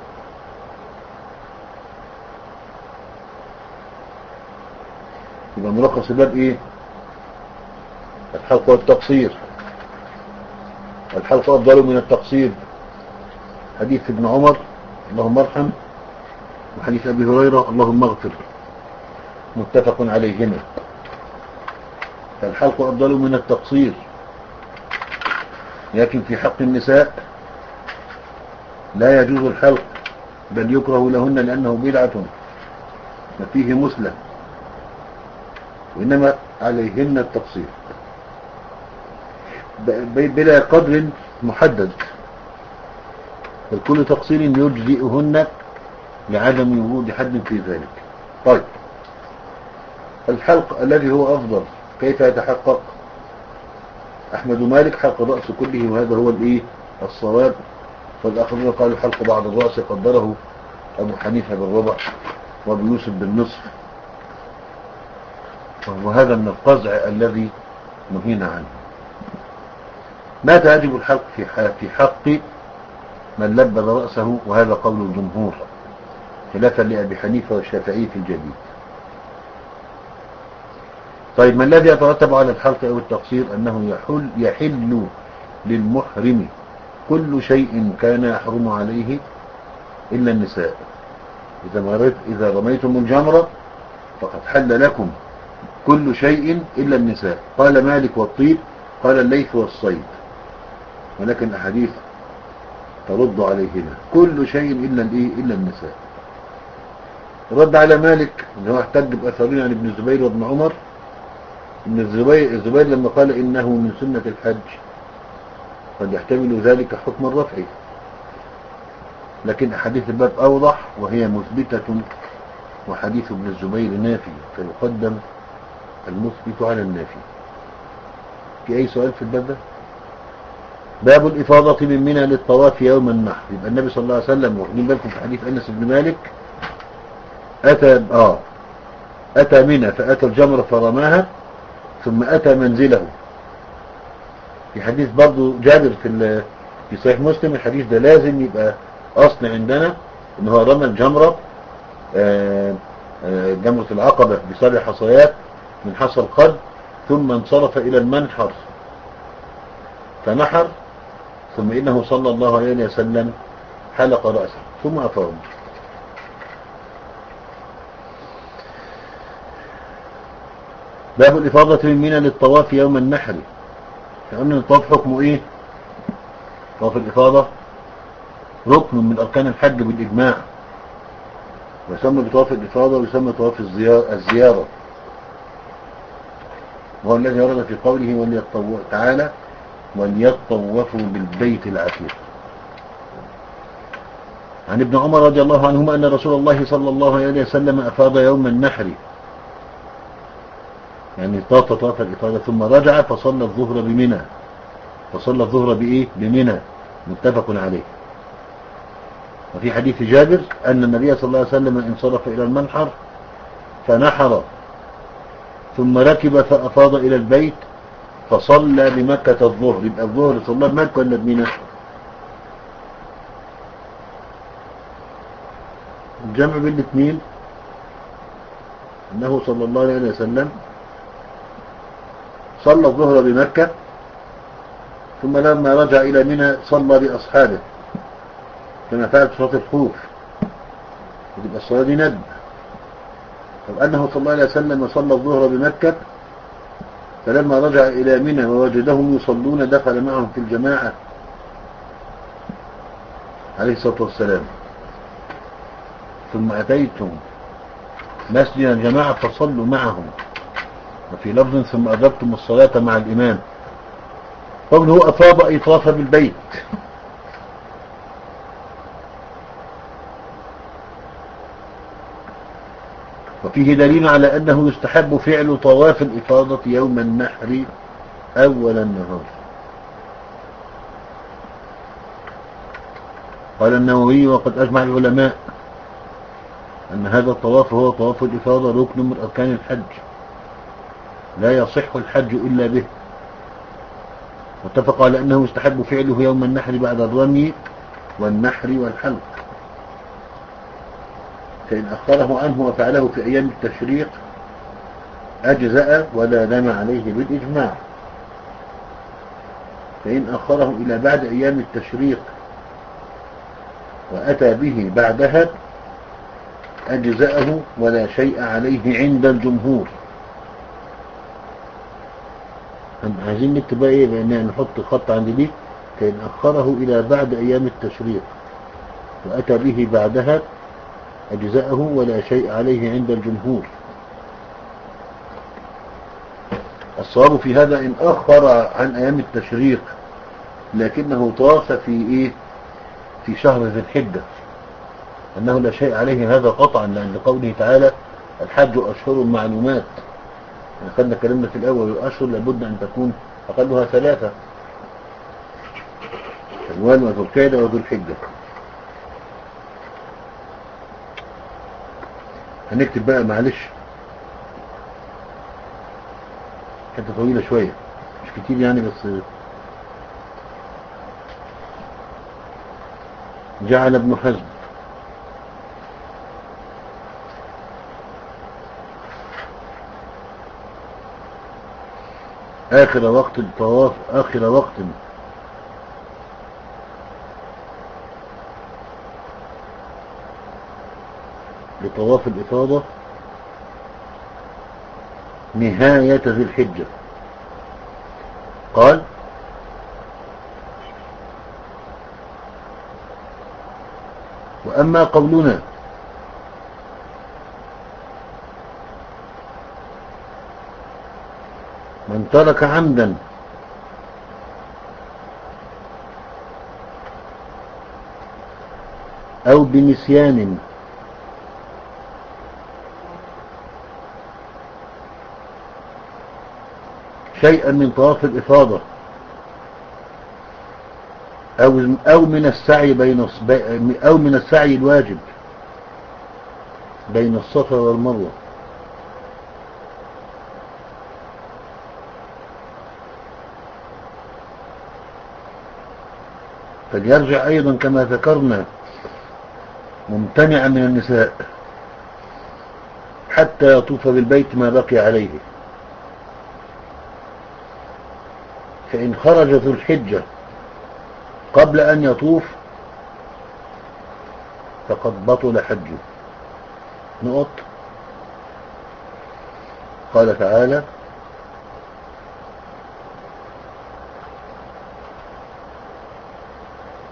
يبقى ملخص الباب إيه؟ الحلق والتقصير. الحلق أفضل من التقصير، حديث ابن عمر اللهم ارحم، وحديث أبي هريرة اللهم اغفر، متفق عليهما. فالحلق أفضل من التقصير، لكن في حق النساء لا يجوز الحلق، بل يكره لهن لأنه بدعة وفيه مسلم، وإنما عليهن التقصير بلا قدر محدد، بل كل تقصير يجزئهن لعدم وجود حد في ذلك. طيب، الحلق الذي هو أفضل كيف يتحقق؟ أحمد مالك حلق الرأس كله، وهذا هو الإيه الصواب. والآخرون قالوا حلق بعض الرأس، قدره أبو حنيفة بالربع وابو يوسف بالنصف، وهذا من القزع الذي نهينا عنه. متى يجب الحلق في حق من لبد رأسه؟ وهذا قول الجمهور خلافا لأبي حنيفة والشافعي في الجديد. طيب، ما الذي يترتب على الحلق أو التقصير؟ أنه يحل, يحل للمحرم كل شيء كان يحرم عليه إلا النساء. إذا, مرت إذا رميتم الجمرة فقد حل لكم كل شيء إلا النساء. قال مالك والطيب، قال الليث والصيد، ولكن أحاديث ترد عليهما كل شيء إلا الإيه إلا النساء. رد على مالك اللي هو احتج بأثرين عن ابن الزبير وابن عمر. ابن الزبير, الزبير لما قال إنه من سنة الحج قد يحتمل ذلك حكم الرفع، لكن أحاديث الباب أوضح وهي مثبتة، وحديث ابن الزبير نافي، فيقدم المثبت على النافي. في أي سؤال في الباب ده؟ باب الإفاضة من منى للطواف يوم النحر. يبقى النبي صلى الله عليه وسلم، واخدين بالكم في حديث أنس بن مالك، أتى آه أتى منى فأتى الجمرة فرماها ثم أتى منزله. في حديث برضو جابر في في صحيح مسلم، الحديث ده لازم يبقى أصل عندنا، إن هو رمى الجمرة آآ آآ جمرة العقبة بسبع حصيات من حصى القرن، ثم انصرف إلى المنحر فنحر، ثم إنه صلى الله عليه وسلم حلق رأسه ثم أفاض. باب الإفاضة من منى للطواف يوم النحر. فقلنا الطواف حكمه إيه؟ طواف الإفاضة ركن من أركان الحج بالإجماع، ويسمى بطواف الإفاضة ويسمى طواف الزيارة، وهو الذي ورد في قوله وليطوف تعالى وليطوفوا بالبيت العتيق. عن ابن عمر رضي الله عنهما أن رسول الله صلى الله عليه وسلم أفاض يوم النحر، يعني طاف طواف الإفاضة ثم رجع فصلى الظهر بمنى، فصلى الظهر بإيه؟ بمنى، متفق عليه. وفي حديث جابر أن النبي صلى الله عليه وسلم انصرف إلى المنحر فنحر ثم ركب فأفاض إلى البيت فصلى بمكة الظهر. يبقى الظهر صلى بمكة ولا بمنى؟ الجمع بين الاثنين أنه صلى الله عليه وسلم صلى الظهر بمكة ثم لما رجع إلى منى صلى بأصحابه كما فعل في صلاة الخوف، وتبقى الصلاة دي ندب. طب أنه صلى الله عليه وسلم صلى الظهر بمكة فلما رجع إلى منى ووجدهم يصلون دخل معهم في الجماعة عليه الصلاة والسلام. ثم أتيتم مسجد الجماعة فصلوا معهم، وفي لفظ ثم أدركتم الصلاة مع الإمام. قوله أفاض أي طاف بالبيت. وفيه دليل على أنه يستحب فعل طواف الإفاضة يوم النحر أول النهار. قال النووي وقد أجمع العلماء أن هذا الطواف هو طواف الإفاضة ركن من أركان الحج، لا يصح الحج إلا به، واتفق على أنه يستحب فعله يوم النحر بعد الرمي والنحر والحلق، فإن أخره عنه وفعله في أيام التشريق أجزأ ولا دم عليه بالإجماع، فإن أخره إلى بعد أيام التشريق وأتى به بعدها أجزأه ولا شيء عليه عند الجمهور. عايزين نكتب بقى إيه؟ بأن نحط خط عند دي، فإن أخره إلى بعد أيام التشريق وأتى به بعدها أجزأه ولا شيء عليه عند الجمهور. الصواب في هذا إن أخر عن أيام التشريق لكنه طاف في إيه؟ في شهر ذي الحجة أنه لا شيء عليه هذا قطعا، لأن قوله تعالى الحج أشهر معلومات. أخذنا كلمة في الأول الأشهر لابد أن تكون أقلها ثلاثة، شوال وذو القعدة وذو الحجة. هنكتب بقى معلش حتة طويلة شوية مش كتير يعني، بس جعل ابن حزم آخر وقت الطواف آخر وقت لطواف الإفاضة نهاية ذي الحجة. قال وأما قولنا من ترك عمدا أو بنسيان شيئا من طواف الإفاضة أو أو من السعي بين أو من السعي الواجب بين الصفا والمروة فليرجع أيضا كما ذكرنا ممتنعا من النساء حتى يطوف بالبيت ما بقي عليه، فإن خرج ذو الحجة قبل أن يطوف فقد بطل حجه. نقط. قال تعالى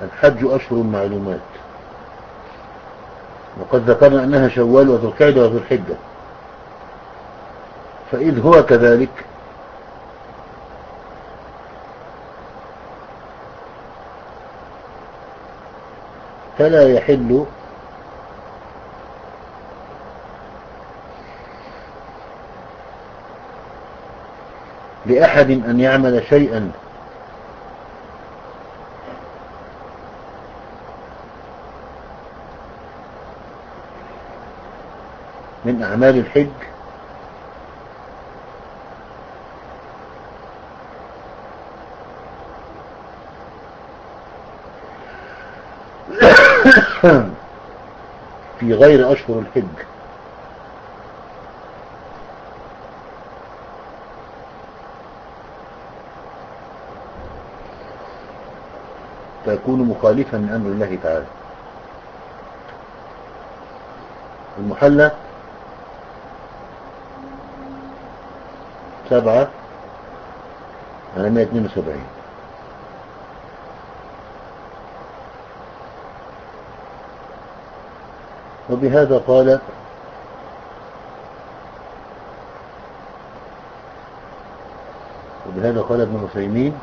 الحج أشهر معلومات، وقد ذكرنا أنها شوال وذو القعدة وذو الحجة، فإذ هو كذلك فلا يحل لأحد أن يعمل شيئا من أعمال الحج في غير أشهر الحج، فيكون مخالفا لأمر الله تعالى. المحلى سبعة على مائة واثنين وسبعين. وبهذا قال وبهذا قال ابن عثيمين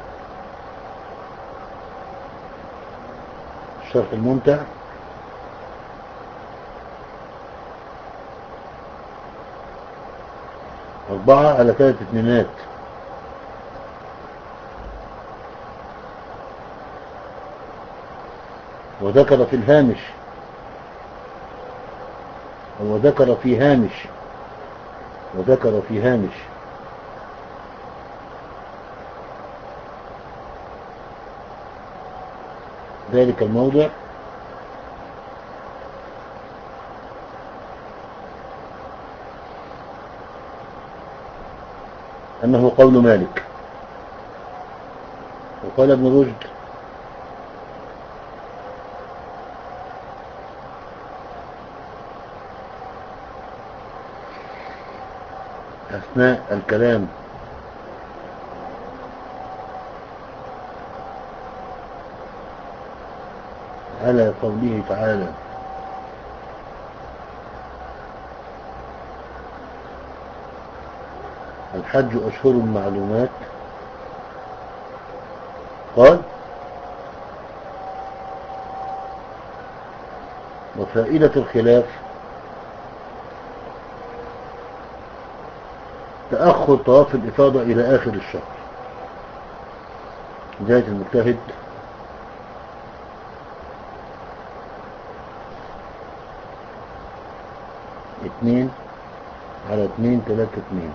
الشرح الممتع أربعة على ثلاث اثنينات، وذكر في الهامش وذكر في هامش وذكر في هامش ذلك الموضع أنه قول مالك. وقال ابن رشد أثناء الكلام على قوله تعالى الحج أشهر معلومات، قال وفائدة الخلاف تأخر طواف الإفاضة إلى آخر الشهر، بداية المجتهد اثنين على اثنين ثلاثة اثنين.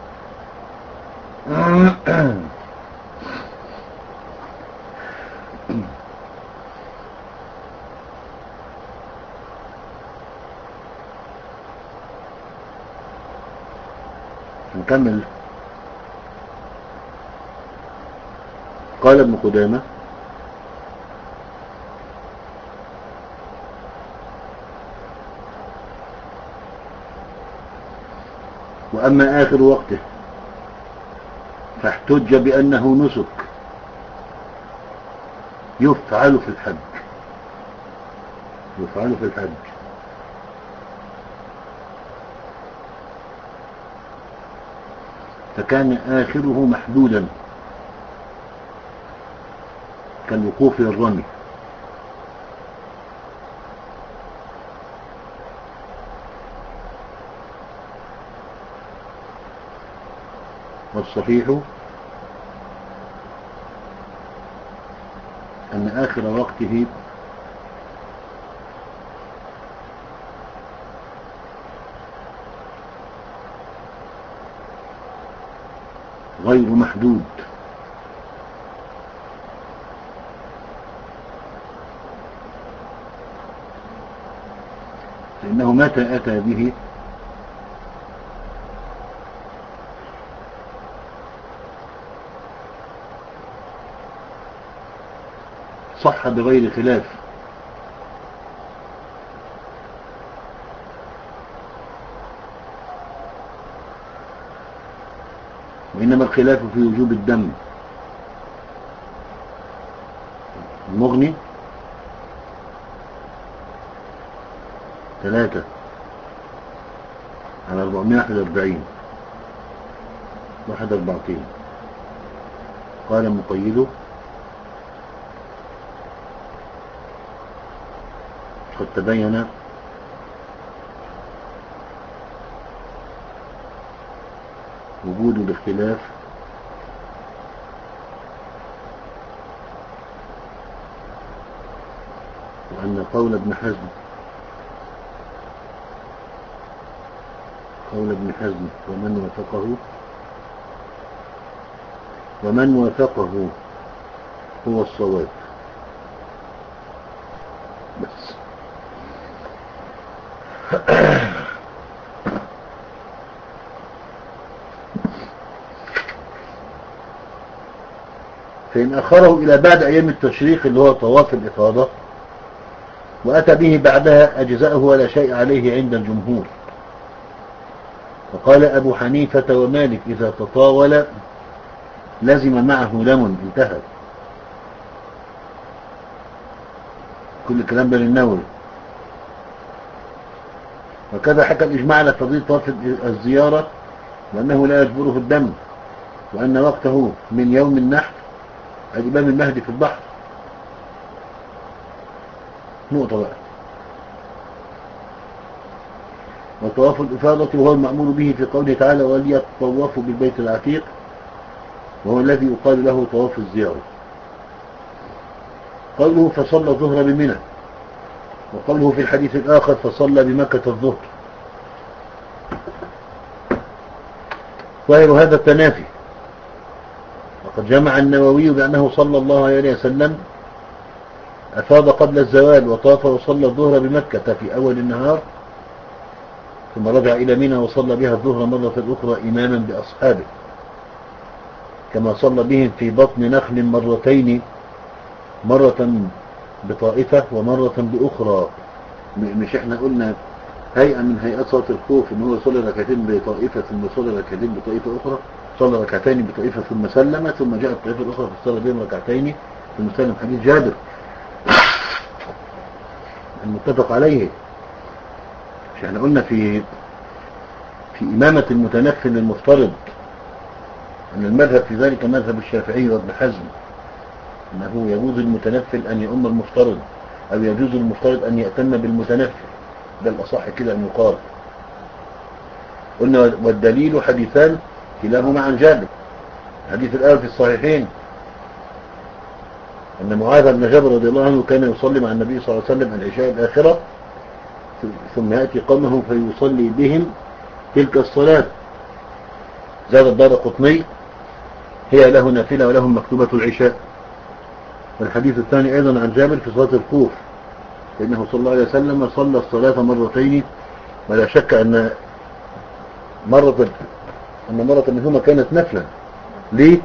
نكمل. قال ابن قدامة وأما آخر وقته فاحتج بأنه نسك يفعل في الحج يفعل في الحج فكان آخره محدودا كالوقوف للرمي، والصحيح أن آخر وقته غير محدود، فإنه متى أتى به صح بغير خلاف، وإنما الخلاف في وجوب الدم. المغني ثلاثة على أربعمائة وواحد وأربعين واحد أربعتين. قال مقيده قد تبين وجود الاختلاف وأن قول ابن حزم قول ابن حزم ومن وافقه ومن وافقه هو الصواب. بس فإن أخره إلى بعد أيام التشريق اللي هو طواف الإفاضة وأتى به بعدها أجزاءه ولا شيء عليه عند الجمهور. وقال أبو حنيفة ومالك إذا تطاول لزم معه دم انتهى. كل الكلام ده للنووي. وكذا حكى الإجماع على فضيلة طواف الزيارة وأنه لا يجبره الدم وأن وقته من يوم النحر الإمام المهدي في البحر. نقطة بقى. وطواف الإفاضة وهو المأمور به في قوله تعالى وليطوفوا بالبيت العتيق وهو الذي يقال له طواف الزيارة. قوله فصلى الظهر بمنى وقوله في الحديث الآخر فصلى بمكة الظهر. ظاهر هذا التنافي. وقد جمع النووي بأنه صلى الله عليه وسلم أفاض قبل الزوال وطاف وصلى الظهر بمكة في أول النهار ثم رجع إلى منى وصلى بها الظهر مرة أخرى إماما بأصحابه كما صلى بهم في بطن نخل مرتين مرة بطائفة ومرة بأخرى. مش احنا قلنا هيئة من هيئات صلاة الخوف ان هو صلى ركعتين بطائفة ثم صلى ركعتين بطائفة أخرى، صلى ركعتين بطائفة ثم سلم ثم جاءت الطائفة الأخرى فصلى بهم ركعتين ثم سلم. حديث جابر المتفق عليه. مش احنا قلنا في في إمامة المتنفل المفترض أن المذهب في ذلك مذهب الشافعي وابن حزم أنه يجوز المتنفل أن يؤم المفترض أو يجوز المفترض أن يأتم بالمتنفل. ده الأصح كده أن يقال. قلنا والدليل حديثان كلاهما عن جابر. الحديث الأول في الصحيحين أن معاذ بن جبل رضي الله عنه كان يصلي مع النبي صلى الله عليه وسلم العشاء الآخرة ثم يأتي قومه فيصلي بهم تلك الصلاة. زاد الدارقطني هي له نافلة ولهم مكتوبة العشاء. والحديث الثاني أيضا عن جابر في صلاة الخوف فإنه صلى الله عليه وسلم صلى الصلاة مرتين ولا شك أن مرة أن مرة منهما كانت نفلا. ليه؟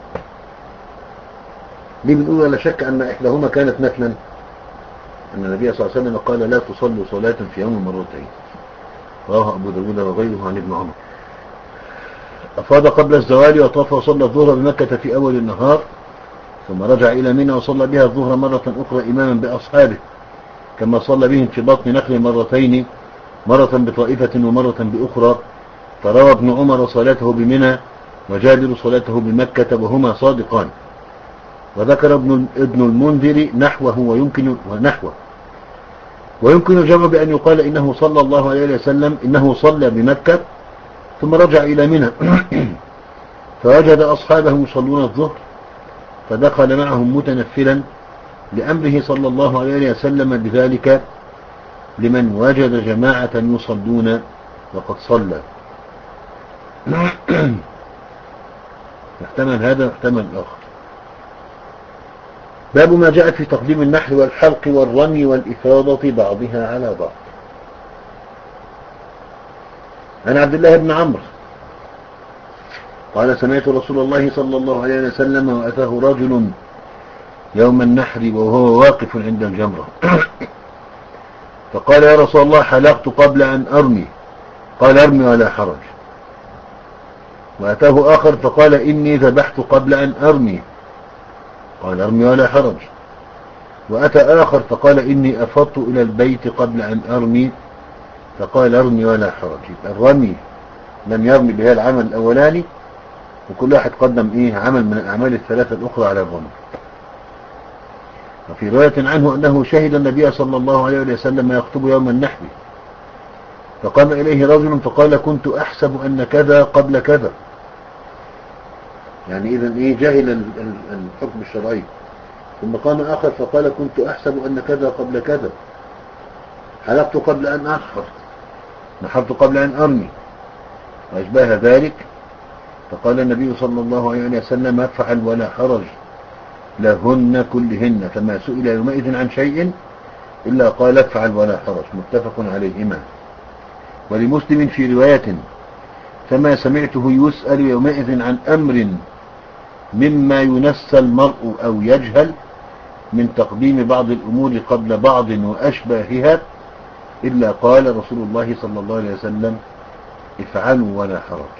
ليه بنقول ولا شك أن إحداهما كانت نفلا؟ أن النبي صلى الله عليه وسلم قال لا تصلوا صلاة في يوم مرتين. رواه أبو داود وغيره عن ابن عمر. أفاض قبل الزوال وطاف وصلى الظهر بمكة في أول النهار ثم رجع إلى منى وصلى بها الظهر مرة أخرى إماما بأصحابه كما صلى بهم في بطن نخل مرتين مرة بطائفة ومرة بأخرى. فروى ابن عمر صلاته بمنى وجابر صلاته بمكة وهما صادقان. وذكر ابن ابن المنذر نحوه ويمكن ونحوه ويمكن الجمع بأن يقال إنه صلى الله عليه وسلم إنه صلى بمكة ثم رجع إلى منى فوجد أصحابه يصلون الظهر فدخل معهم متنفلا لأمره صلى الله عليه وسلم بذلك لمن وجد جماعة يصلون وقد صلى. يحتمل هذا ويحتمل الآخر. باب ما جاء في تقديم النحر والحلق والرمي والإفاضة بعضها على بعض. عن عبد الله بن عمرو قال سمعت رسول الله صلى الله عليه وسلم وأتاه رجل يوم النحر وهو واقف عند الجمرة فقال يا رسول الله حلقت قبل أن أرمي قال ارمي ولا حرج. وأتاه آخر فقال إني ذبحت قبل أن أرمي قال ارمي ولا حرج. وأتى آخر فقال إني أفضت إلى البيت قبل أن أرمي فقال ارمي ولا حرج. الرمي لم يرمي بها العمل الأولاني، وكل واحد قدم إيه عمل من الأعمال الثلاثة الأخرى على الرمي. وفي رواية عنه أنه شهد النبي صلى الله عليه وسلم يخطب يوم النحر، فقام إليه رجل فقال كنت أحسب أن كذا قبل كذا. يعني إذن إيه جاهل الحكم الشرعي. ثم قام آخر فقال كنت أحسب أن كذا قبل كذا، حلقت قبل أن أنحر، نحرت قبل أن أرمي وأشباه ذلك. فقال النبي صلى الله عليه وسلم افعل ولا حرج لهن كلهن، فما سئل يومئذ عن شيء إلا قال افعل ولا حرج، متفق عليهما. ولمسلم في رواية فما سمعته يسأل يومئذ عن أمر مما ينسى المرء أو يجهل من تقديم بعض الأمور قبل بعض وأشباهها إلا قال رسول الله صلى الله عليه وسلم افعلوا ولا حرج.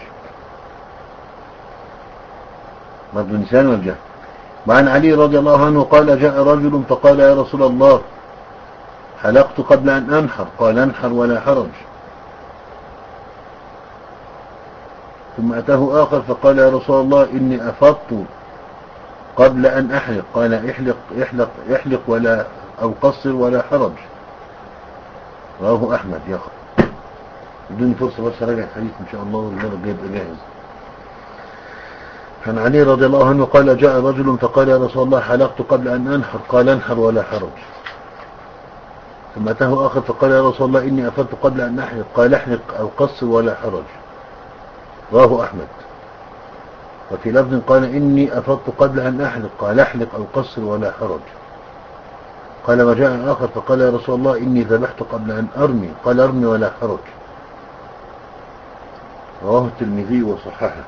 برضو النسيان والجهل. وعن علي رضي الله عنه قال جاء رجل فقال يا رسول الله حلقت قبل أن أنحر، قال انحر ولا حرج. ثم أتاه آخر فقال يا رسول الله إني أفضت قبل أن أحلق، قال احلق, احلق, احلق ولا أو قصر ولا حرج. رواه أحمد. يا أخي بدون فرصة بس راجع الحديث إن شاء الله والمرة الجاية يبقى جاهز. عن علي رضي الله عنه قال جاء رجل فقال يا رسول الله حلقت قبل أن أنحر، قال انحر ولا حرج. ثم أتاه آخر فقال يا رسول الله إني أفضت قبل أن أحلق، قال احلق أو قصر ولا حرج. رواه أحمد. وفي لفظ قال إني أفضت قبل أن أحلق، قال احلق أو قصر ولا حرج. قال وجاء آخر فقال يا رسول الله إني ذبحت قبل أن أرمي، قال أرمي ولا حرج. رواه الترمذي وصححه.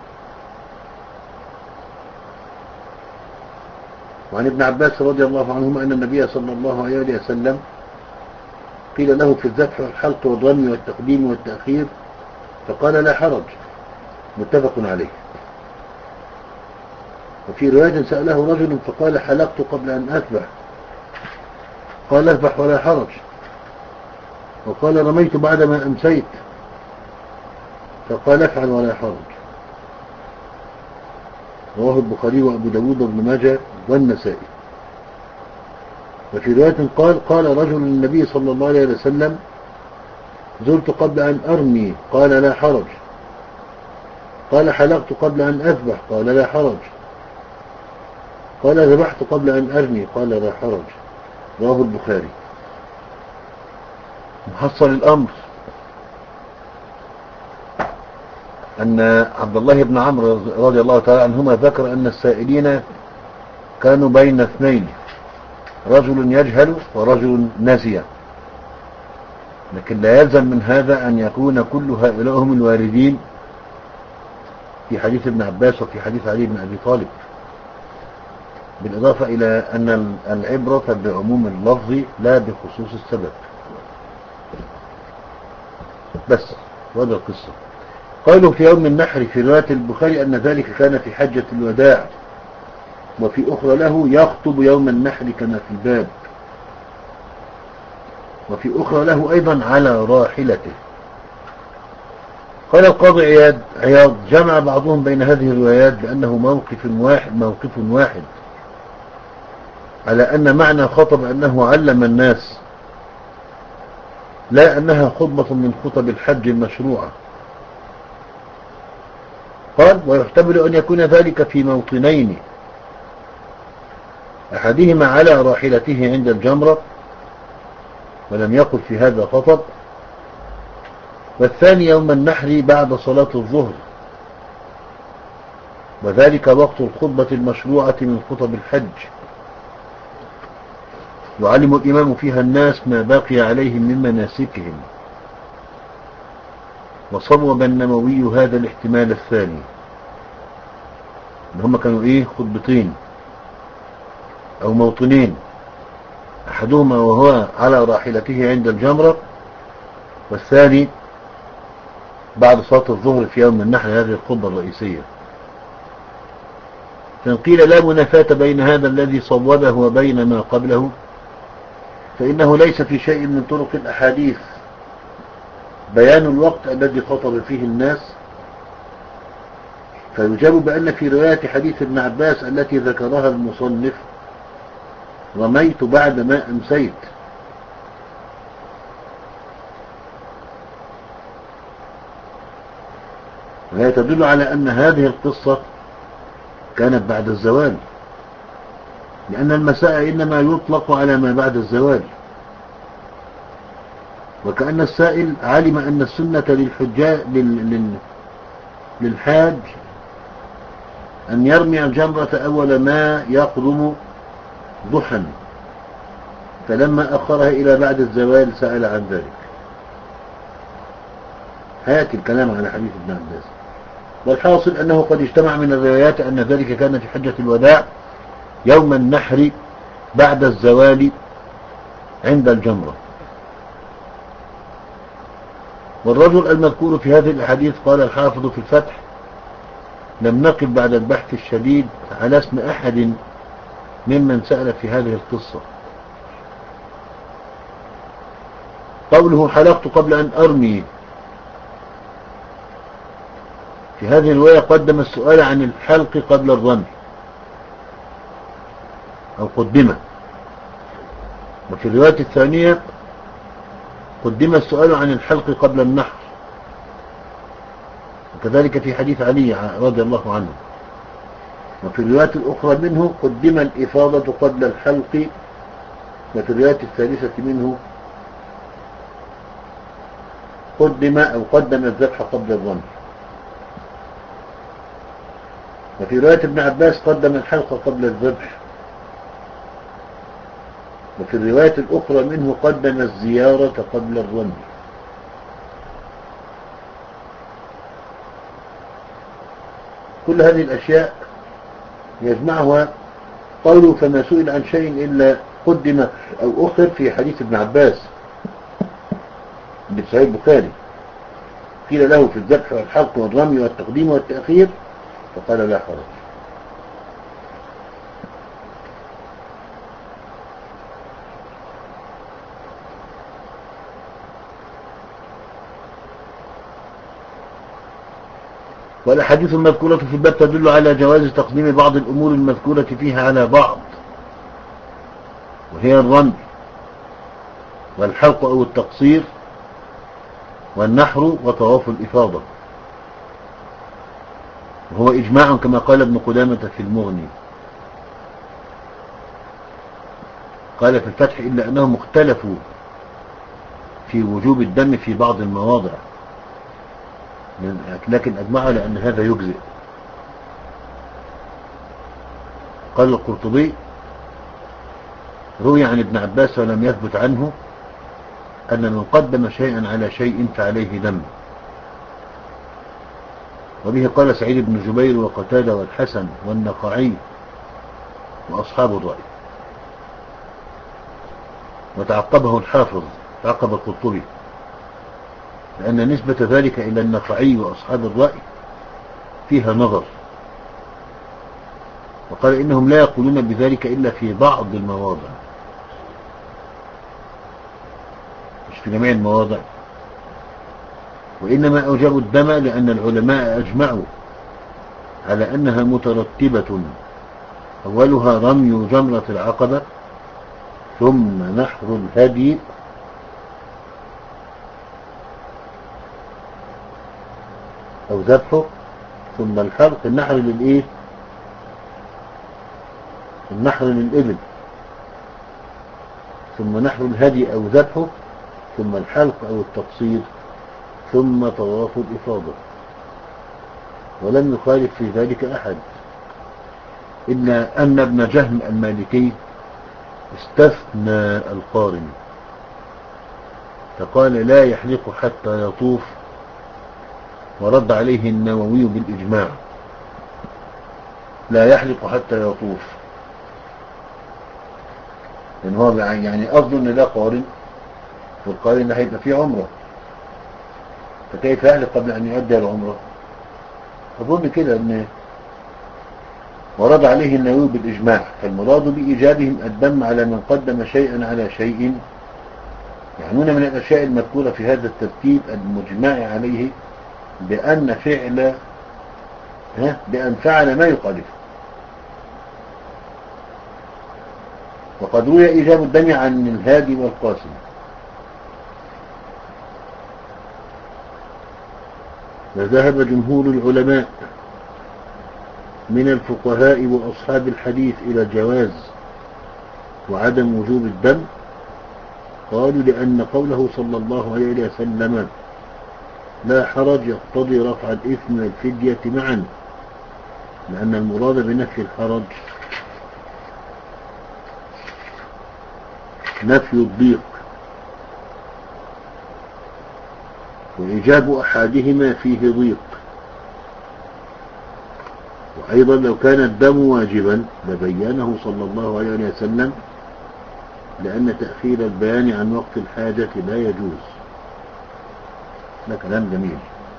وعن ابن عباس رضي الله عنهما أن النبي صلى الله عليه وسلم قيل له في الذبح والحلق والرمي والتقديم والتأخير فقال لا حرج، متفق عليه. وفي رواية سأله رجل فقال حلقت قبل أن أذبح، قال اذبح ولا حرج. وقال رميت بعدما أمسيت، فقال افعل ولا حرج. رواه البخاري وأبو داود وابن ماجه والنسائي. وفي رواية قال قال رجل للنبي صلى الله عليه وسلم زرت قبل أن أرمي، قال لا حرج. قال حلقت قبل أن أذبح، قال لا حرج. قال ذبحت قبل أن أرمي، قال لا حرج. رواه البخاري. محصل الأمر أن عبد الله بن عمرو رضي الله تعالى عنهما ذكر أن السائلين كانوا بين اثنين، رجل يجهل ورجل نسي، لكن لا يلزم من هذا أن يكون كل هؤلاء هم الواردين في حديث ابن عباس وفي حديث علي بن أبي طالب، بالإضافة إلى أن العبرة بعموم اللفظ لا بخصوص السبب. بس وهذا القصة. قالوا في يوم النحر في رواية البخاري أن ذلك كان في حجة الوداع، وفي أخرى له يخطب يوم النحر كما في الباب، وفي أخرى له أيضا على راحلته. قال القاضي عياض عياض جمع بعضهم بين هذه الروايات بأنه موقف واحد موقف واحد على أن معنى خطب أنه علم الناس، لا أنها خطبة من خطب الحج المشروعة. قال ويحتمل أن يكون ذلك في موطنين، أحدهما على راحلته عند الجمرة ولم يقل في هذا خطب، والثاني يوم النحر بعد صلاة الظهر، وذلك وقت الخطبة المشروعة من خطب الحج، يعلم الإمام فيها الناس ما بقي عليهم من مناسكهم. وصوب النووي هذا الاحتمال الثاني، ان هم كانوا ايه خطبتين او موطنين، احدهما وهو على راحلته عند الجمرة، والثاني بعد صلاة الظهر في يوم النحر، هذه الخطبة الرئيسية. فقيل لا منافاة بين هذا الذي صوبه وبين ما قبله، فإنه ليس في شيء من طرق الأحاديث بيان الوقت الذي خطب فيه الناس، فيجاب بأن في رواية حديث ابن عباس التي ذكرها المصنف رميت بعد ما أمسيت، وهي تدل على أن هذه القصة كانت بعد الزوال، لأن المساء إنما يطلق على ما بعد الزوال، وكأن السائل علم أن السنة للحجاج لل... للحاج أن يرمي الجمرة أول ما يقدم ضحى، فلما أخرها إلى بعد الزوال سأل عن ذلك. هيأتي الكلام على حديث ابن عباس، والحاصل أنه قد اجتمع من الروايات أن ذلك كان في حجة الوداع يوم النحر بعد الزوال عند الجمرة. والرجل المذكور في هذه الأحاديث قال الحافظ في الفتح لم نقف بعد البحث الشديد على اسم أحد ممن سأل في هذه القصة. قوله حلقت قبل أن أرمي، في هذه الرواية قدم السؤال عن الحلق قبل الرمي أو قدمه، وفي الرواية الثانية قدم السؤال عن الحلق قبل النحر، وكذلك في حديث علي رضي الله عنه. وفي الرواية الأخرى منه قدم الإفاضة قبل الحلق، وفي الرواية الثالثة منه قدم أو قدم الذبح قبل الرمي. وفي رواية ابن عباس قدم الحلق قبل الذبح، وفي الرواية الأخرى منه قدم الزيارة قبل الرمي. كل هذه الأشياء يجمعها قوله فما سئل عن شيء إلا قدم أو أخر في حديث ابن عباس في صحيح البخاري، قيل له في الذبح والحلق والرمي والتقديم والتأخير فقال لا حرج. والأحاديث المذكورة في الباب تدل على جواز تقديم بعض الأمور المذكورة فيها على بعض، وهي الرمي والحلق أو التقصير والنحر وطواف الإفاضة، وهو إجماع كما قال ابن قدامة في المغني. قال في الفتح إلا أنهم اختلفوا في وجوب الدم في بعض المواضع، لكن أجمعوا لأن هذا يجزئ. قال القرطبي روي عن ابن عباس ولم يثبت عنه أن من قدم شيئا على شيء فعليه دم، وبه قال سعيد بن جبير وقتادة والحسن والنقعي وأصحاب الرأي. وتعقبه الحافظ، تعقب القرطبي، لأن نسبة ذلك إلى النقعي وأصحاب الرأي فيها نظر، وقال إنهم لا يقولون بذلك إلا في بعض المواضع، مش في جميع المواضع، وإنما أوجبوا الدم لأن العلماء أجمعوا على أنها مترتبة، أولها رمي جمرة العقبة ثم نحر الهدي أو ذبحه ثم الحلق. النحر للإيه؟ النحر للإبل، ثم نحر الهدي أو ذبحه ثم الحلق أو التقصير ثم طواف الإفاضة. ولم يخالف في ذلك أحد إلا أن ابن جهم المالكي استثنى القارن فقال لا يحلق حتى يطوف، ورد عليه النووي بالإجماع لا يحلق حتى يطوف، لأن هو يعني أظن أن ده قارن، والقارن ده هيبقى فيه عمره، فكيف يحلق قبل أن يؤدي العمره؟ أظن كده أن ورد عليه النووي بالإجماع، فالمراد بإيجابهم الدم على من قدم شيئا على شيء يعنون من الأشياء المذكورة في هذا الترتيب المجمع عليه بأن فعل ها بأن فعل ما يخالفه. وقد روي إيجاب الدم عن الهادي والقاسم. وذهب جمهور العلماء من الفقهاء وأصحاب الحديث إلى جواز وعدم وجوب الدم. قالوا لأن قوله صلى الله عليه وسلم لا حرج يقتضي رفع الإثم والفدية معا، لأن المراد بنفي الحرج نفي الضيق، وإيجاب أحدهما فيه ضيق. وأيضا لو كان الدم واجبا لبينه صلى الله عليه وسلم، لأن تأخير البيان عن وقت الحاجة لا يجوز. ده كلام جميل.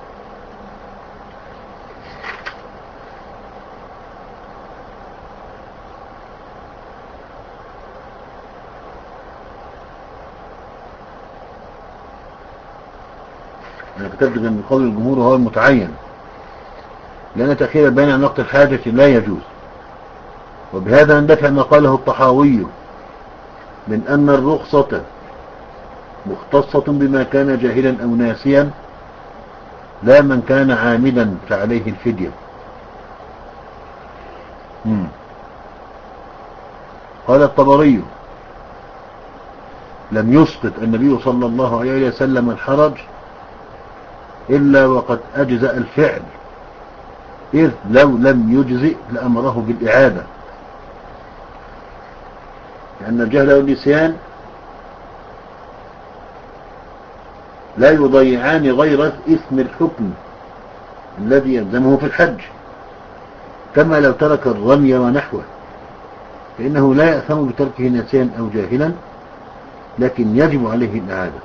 أنا كتبت جنب قول الجمهور وهو المتعين، لأن تأخير البيان عن وقت الحاجة لا يجوز. وبهذا اندفع ما قاله الطحاوي من أن الرخصة مختصة بما كان جاهلا أو ناسيا، لا من كان عامدا فعليه الفدية. مم. قال الطبري لم يسقط النبي صلى الله عليه وسلم الحرج إلا وقد أجزأ الفعل، إذ لو لم يجزئ لأمره بالإعادة، لأن الجهل والنسيان لا يضيعان غير إثم الحكم الذي يلزمه في الحج، كما لو ترك الرمي ونحوه فإنه لا يأثم بتركه نسيا أو جاهلا، لكن يجب عليه الإعادة.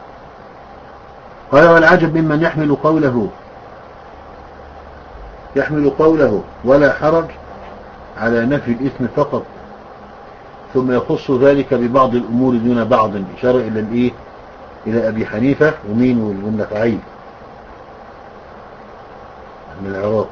قال والعجب ممن يحمل قوله يحمل قوله ولا حرج على نفي الإثم فقط، ثم يخص ذلك ببعض الأمور دون بعض، إشارة إلى الإيه إلى أبي حنيفة ومين والنخعي من العراق.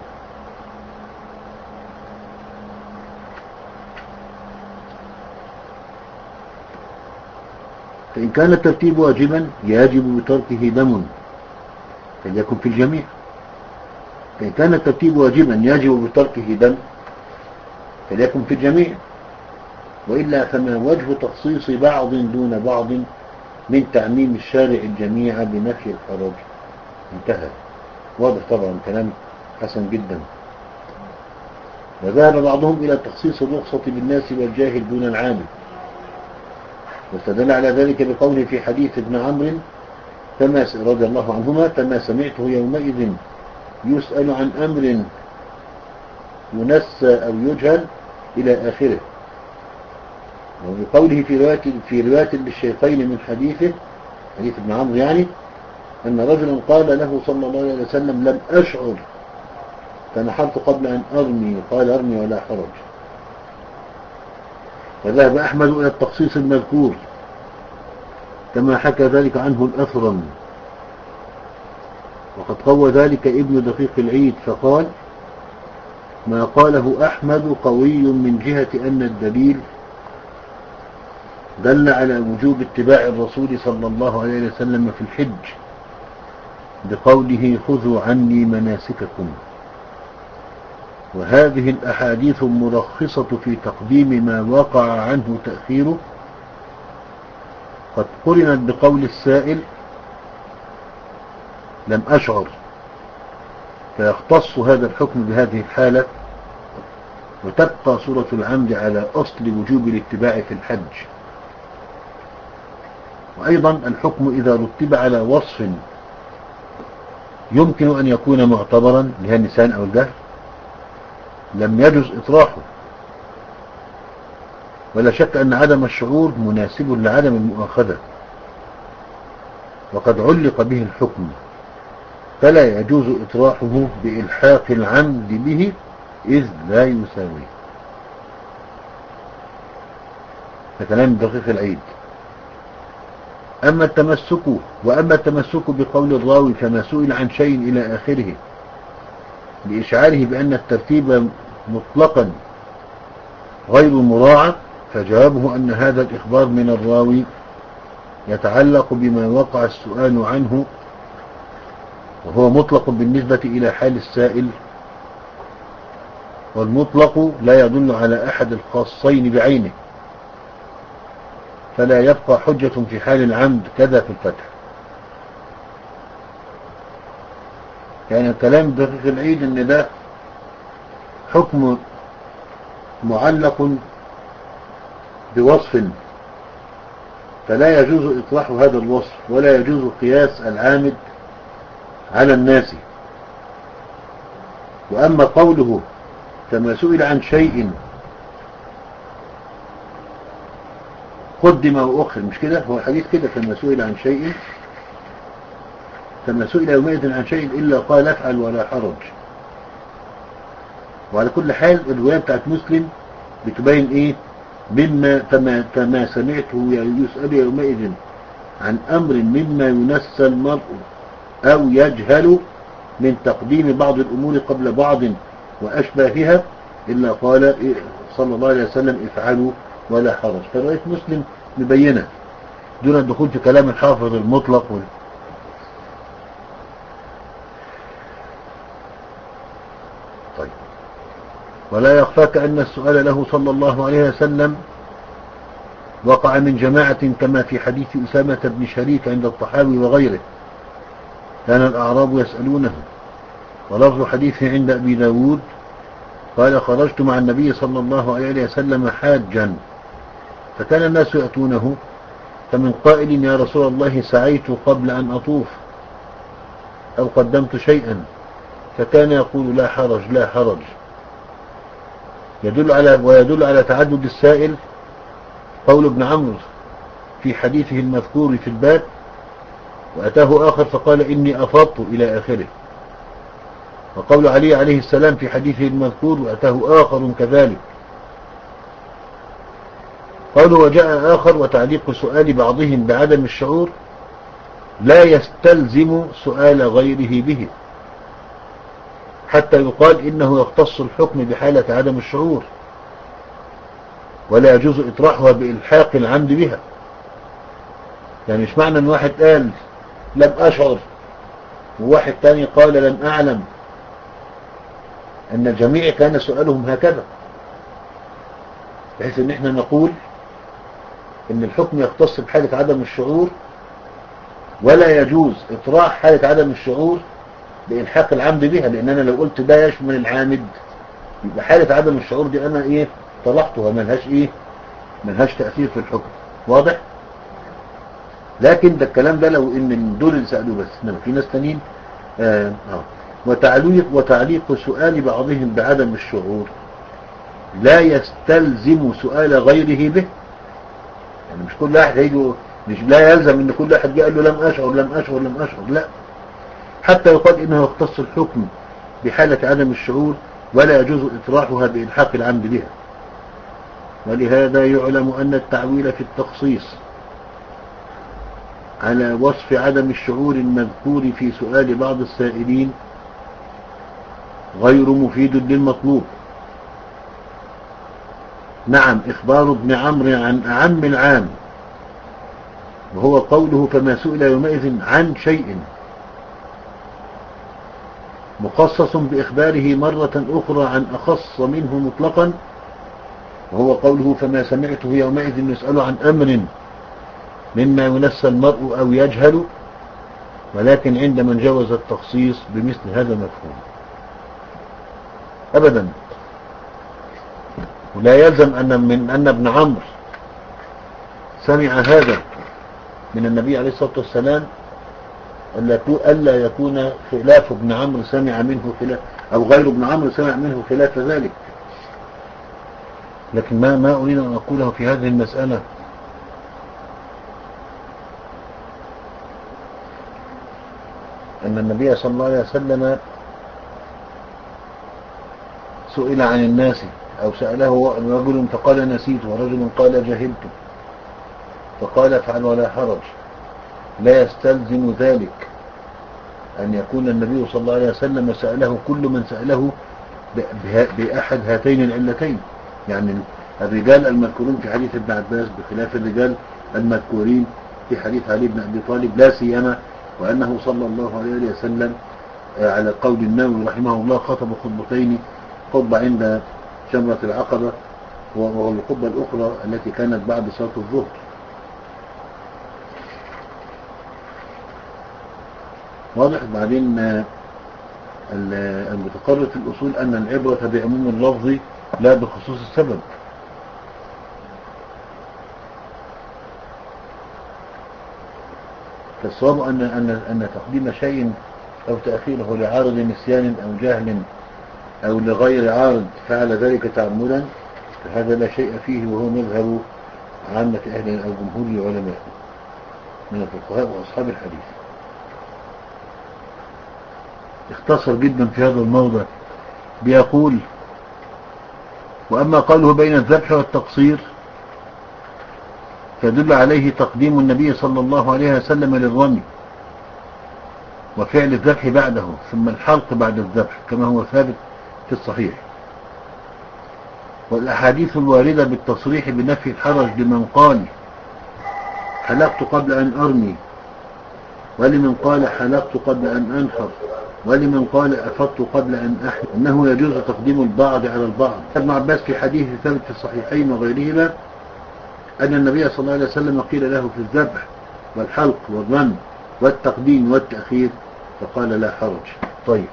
فإن كان الترتيب واجبا يجب بتركه دم فليكن في الجميع. فإن كان الترتيب واجبا يجب بتركه دم فليكن في الجميع، وإلا فما وجه تخصيص بعض دون بعض من تعميم الشارع الجميع بنفي الحرج؟ انتهى. واضح طبعا، كلام حسن جدا. وذهب بعضهم إلى تخصيص الرخصة بالناس والجاهل دون العالم، واستدل على ذلك بقوله في حديث ابن عمرو فما رضي الله عنهما فما سمعته يومئذ يسأل عن أمر ينسى أو يجهل إلى آخره. وبقوله في رواية في رواية للشيخين من حديثه حديث ابن عمرو يعني أن رجلا قال له صلى الله عليه وسلم لم أشعر فنحرت قبل أن أرمي، قال أرمي ولا حرج. فذهب أحمد إلى التخصيص المذكور كما حكى ذلك عنه الأثرم، وقد قوى ذلك ابن دقيق العيد فقال ما قاله أحمد قوي من جهة أن الدليل دل على وجوب اتباع الرسول صلى الله عليه وسلم في الحج بقوله خذوا عني مناسككم. وهذه الأحاديث مرخصة في تقديم ما وقع عنه تأخيره قد قرنت بقول السائل لم أشعر، فيختص هذا الحكم بهذه الحالة، وتبقى صورة العمد على أصل وجوب الاتباع في الحج. وأيضا الحكم إذا رتب على وصف يمكن أن يكون معتبرا لها النسيان أو الجهل لم يجوز إطراحه، ولا شك أن عدم الشعور مناسب لعدم المؤاخذة، وقد علق به الحكم، فلا يجوز إطراحه بإلحاق العمد به إذ لا يساوي. فكلام دقيق العيد. أما التمسك وأما التمسك بقول الراوي فما سئل عن شيء إلى آخره لإشعاره بأن الترتيب مطلقا غير مراعى، فجوابه أن هذا الإخبار من الراوي يتعلق بما وقع السؤال عنه، وهو مطلق بالنسبة إلى حال السائل، والمطلق لا يدل على أحد الخاصين بعينه، فلا يبقى حجة في حال العمد كذا في الفتح. يعني الكلام دقيق العيد ان ده حكم معلق بوصف، فلا يجوز إطلاح هذا الوصف، ولا يجوز قياس العامد على الناس. وأما قوله كما سئل عن شيء قدم وأخر، مش كده؟ هو الحديث كده، كما سئل عن شيء كما سئل يومئذ عن شيء إلا قال افعل ولا حرج. وعلى كل حال الرواية بتاعت مسلم بتبين ايه؟ مما كما, كما سمعته يسأل يومئذ عن أمر مما ينسى المرء أو يجهل من تقديم بعض الأمور قبل بعض وأشباهها إلا قال صلى الله عليه وسلم افعلوا ولا حرج. فرواية مسلم مبينة دون الدخول في كلام الحافظ المطلق وال... طيب. ولا يخفاك أن السؤال له صلى الله عليه وسلم وقع من جماعة كما في حديث أسامة بن شريك عند الطحاوي وغيره، كان الأعراب يسألونه. ولفظ حديث عند أبي داود قال خرجت مع النبي صلى الله عليه وسلم حاجا، فكان الناس يأتونه، فمن قائل يا رسول الله سعيت قبل أن أطوف أو قدمت شيئا، فكان يقول لا حرج لا حرج، يدل على ويدل على تعدد السائل قول ابن عمرو في حديثه المذكور في الباب وأتاه آخر فقال إني أفضت إلى آخره، وقول علي عليه السلام في حديثه المذكور وأتاه آخر كذلك. قالوا وجاء آخر وتعليق سؤال بعضهم بعدم الشعور لا يستلزم سؤال غيره به، حتى يقال إنه يختص الحكم بحالة عدم الشعور، ولا يجوز إطراحها بإلحاق العمد بها. يعني مش معنى أن واحد قال لم أشعر وواحد تاني قال لم أعلم أن الجميع كان سؤالهم هكذا، بحيث أن احنا نقول أن الحكم يختص بحالة عدم الشعور، ولا يجوز إطراح حالة عدم الشعور بإلحاق العمد بها، لأن أنا لو قلت ده يشمل العامد يبقى حالة عدم الشعور دي أنا إيه طلعتها، ملهاش إيه ملهاش تأثير في الحكم. واضح؟ لكن ده الكلام ده لو إن من دول اللي سألوه بس، إنما في ناس تانيين آه آه. وتعليق وتعليق سؤال بعضهم بعدم الشعور لا يستلزم سؤال غيره به. يعني مش كل واحد هيجي، مش لا يلزم ان كل واحد قال له لم اشعر لم اشعر لم اشعر، لا، حتى يقال انه يختص الحكم بحالة عدم الشعور ولا يجوز اطراحها بإلحاق العمد بها. ولهذا يعلم ان التعويل في التخصيص على وصف عدم الشعور المذكور في سؤال بعض السائلين غير مفيد للمطلوب. نعم، إخبار ابن عمرو عن أعم العام وهو قوله فما سئل يومئذ عن شيء مخصص بإخباره مرة أخرى عن أخص منه مطلقا، وهو قوله فما سمعته يومئذ يسأل عن أمر مما ينسى المرء أو يجهل، ولكن عند من جوز التخصيص بمثل هذا المفهوم أبدا. ولا يلزم أن من أن ابن عمرو سمع هذا من النبي عليه الصلاة والسلام ألا يكون خلاف ابن عمرو سمع منه خلاف، أو غير ابن عمرو سمع منه خلاف ذلك. لكن ما ما أريد أن أقوله في هذه المسألة أن النبي صلى الله عليه وسلم سئل عن الناس أو سأله رجل فقال نسيت، ورجل قال جهلت، فقال افعل ولا حرج، لا يستلزم ذلك أن يكون النبي صلى الله عليه وسلم سأله كل من سأله بأحد هاتين العلتين. يعني الرجال المذكورين في حديث ابن عباس بخلاف الرجال المذكورين في حديث علي بن أبي طالب، لا سيما وأنه صلى الله عليه وسلم على قول النووي رحمه الله خطب خطبتين، خطبة عند جمرة العقبة والخطبة الأخرى التي كانت بعد صلاة الظهر. واضح. بعدين المتقرر في الأصول أن العبرة بعموم اللفظ لا بخصوص السبب. فالصواب أن أن أن تقديم شيء أو تأخيره لعارض نسيان أو جهل أو لغير عارض فعل ذلك تعمدا، فهذا لا شيء فيه، وهو مذهب عامة أهل أو جمهور العلماء من الفقهاء وأصحاب الحديث. اختصر جدا في هذا الموضع بيقول: وأما قوله بين الذبح والتقصير فدل عليه تقديم النبي صلى الله عليه وسلم للرمي وفعل الذبح بعده ثم الحلق بعد الذبح كما هو ثابت في الصحيح. والأحاديث الواردة بالتصريح بنفي الحرج لمن قال حلقت قبل أن أرمي، ولمن قال حلقت قبل أن أنحر، ولمن قال أفضت قبل أن أحل، أنه يجوز تقديم البعض على البعض. ابن عباس في حديث ثابت في الصحيحين وغيرهما أن النبي صلى الله عليه وسلم قيل له في الذبح والحلق والرمي والتقديم والتأخير فقال لا حرج. طيب،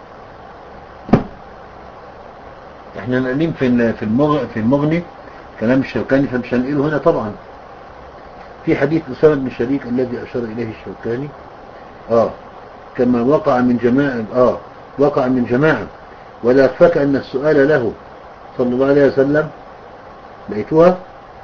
احنا نقلين في في المغني كلام الشوكاني فمش هنقله هنا طبعا. في حديث أسامة بن شريك الذي أشار إليه الشوكاني آه كما وقع من جماعة آه وقع من جماعة، ولا يخفاك أن السؤال له صلى الله عليه وسلم لقيتوها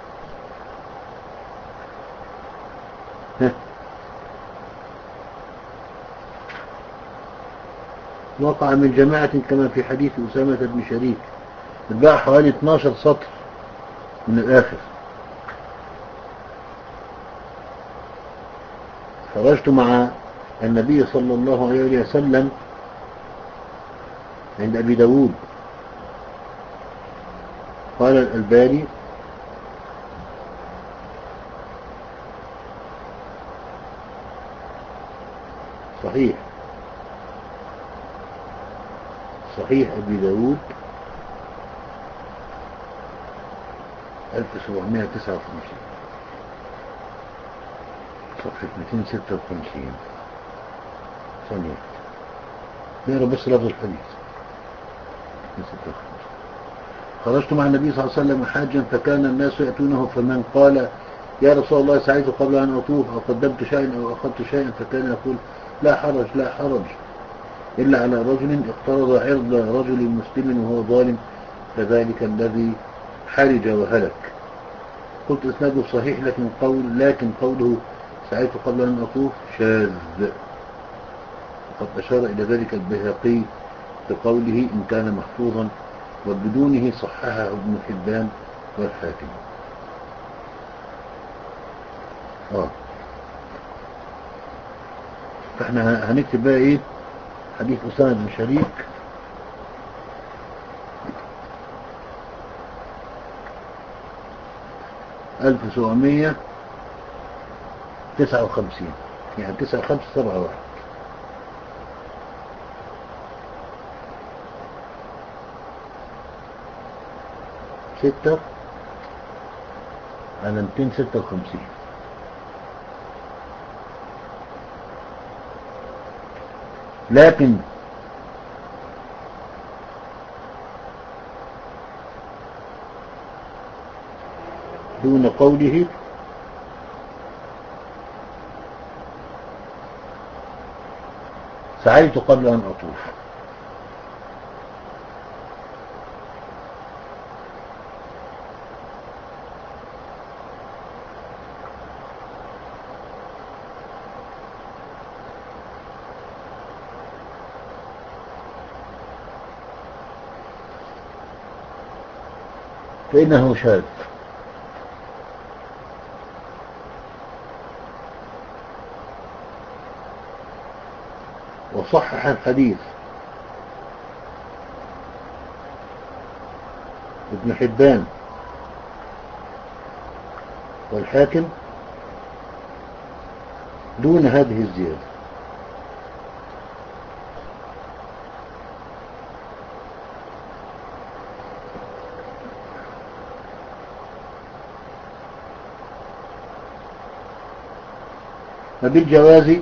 وقع من جماعة كما في حديث أسامة بن شريك، اتباع حوالي اثناشر سطر من الآخر. خرجت مع النبي صلى الله عليه وسلم عند أبي داود. قال الألباني صحيح صحيح أبي داود ألف وسبعمائة وتسعة وخمسين صفحة مئتين وستة وخمسين. ثانية نقرأ بس لفظ الحديث. خرجت مع النبي صلى الله عليه وسلم حاجا فكان الناس يأتونه، فمن قال يا رسول الله سعيت قبل أن أطوف أو قدمت شيئا أو أخذت شيئا فكان يقول لا حرج لا حرج إلا على رجل اقترض عرض رجل مسلم وهو ظالم فذلك الذي حرج وهلك. قلت اسناده صحيح لكن قول لكن قوله سعيت قبل أن أطوف شاذ، وقد أشار إلى ذلك البيهقي بقوله إن كان محفوظا، وبدونه صححه ابن حبان والحاكم. آه. فاحنا هنكتب بقى ايه حديث أسامة بن شريك ألف وسبعمائة وتسعة وخمسين، يعني تسعة خمسة سبعة واحد. ستة على مئتين وستة وخمسين. لكن دون قوله سعيت قبل أن أطوف. فإنه شاذ. وصحح الحديث ابن حبان والحاكم دون هذه الزيادة. وبالجواز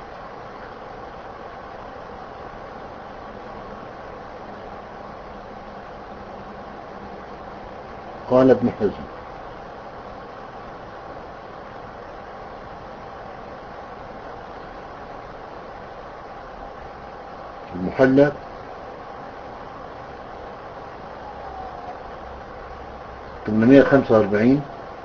قال ابن حزم. المحلى ثمانمائة وخمسة وأربعين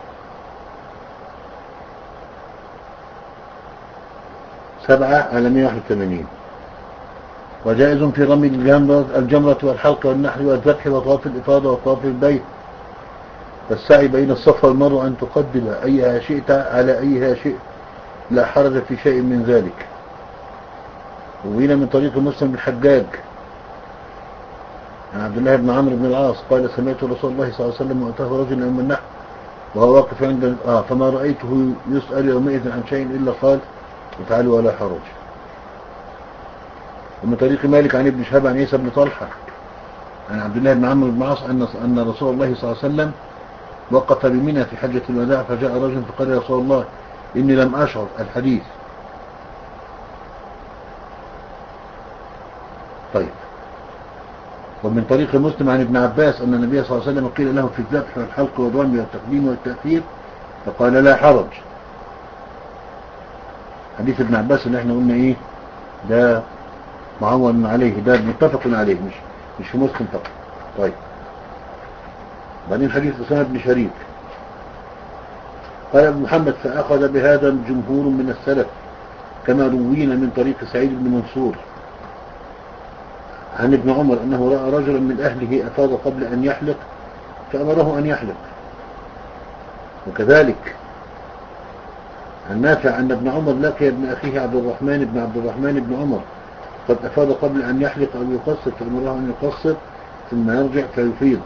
سبعة على مائة وواحد وثمانين. وجائز في رمي الجمرة, الجمرة والحلق والنحر والذبح وطواف الإفاضة وطواف البيت والسعي بين الصفا والمروة أن تقدم أيها شئت على أيها شئت لا حرج في شيء من ذلك. وهنا من طريق مسلم بن الحجاج عن عبد الله بن عمرو بن العاص قال سمعت رسول الله صلى الله عليه وسلم وأتاه رجل يوم النحر وهو واقف عند آه فما رأيته يسأل يومئذ عن شيء إلا قال افعلوا ولا حرج. ومن طريق مالك عن ابن شهاب عن عيسى بن طلحة عن عبد الله بن عمرو بن العاص أن أن رسول الله صلى الله عليه وسلم وقف بمنى في حجة الوداع فجاء رجل فقال يا رسول الله إني لم أشعر الحديث. طيب. ومن طريق مسلم عن ابن عباس أن النبي صلى الله عليه وسلم قيل له في الذبح والحلق والرمي والتقديم والتأخير فقال لا حرج. حديث ابن عباس اللي احنا قلنا ايه ده معول عليه، ده متفق عليه مش مش في مسلم فقط. طيب بعدين حديث أسامة بن شريك قال ابن محمد فأخذ بهذا جمهور من السلف كما روينا من طريق سعيد بن منصور عن ابن عمر أنه رأى رجلا من أهله أفاض قبل أن يحلق فأمره أن يحلق. وكذلك عن نافع أن ابن عمر لقي ابن أخيه عبد الرحمن بن عبد الرحمن بن عمر قد أفاض قبل أن يحلق أو يقصر فأمره أن يقصر ثم يرجع فيفيض.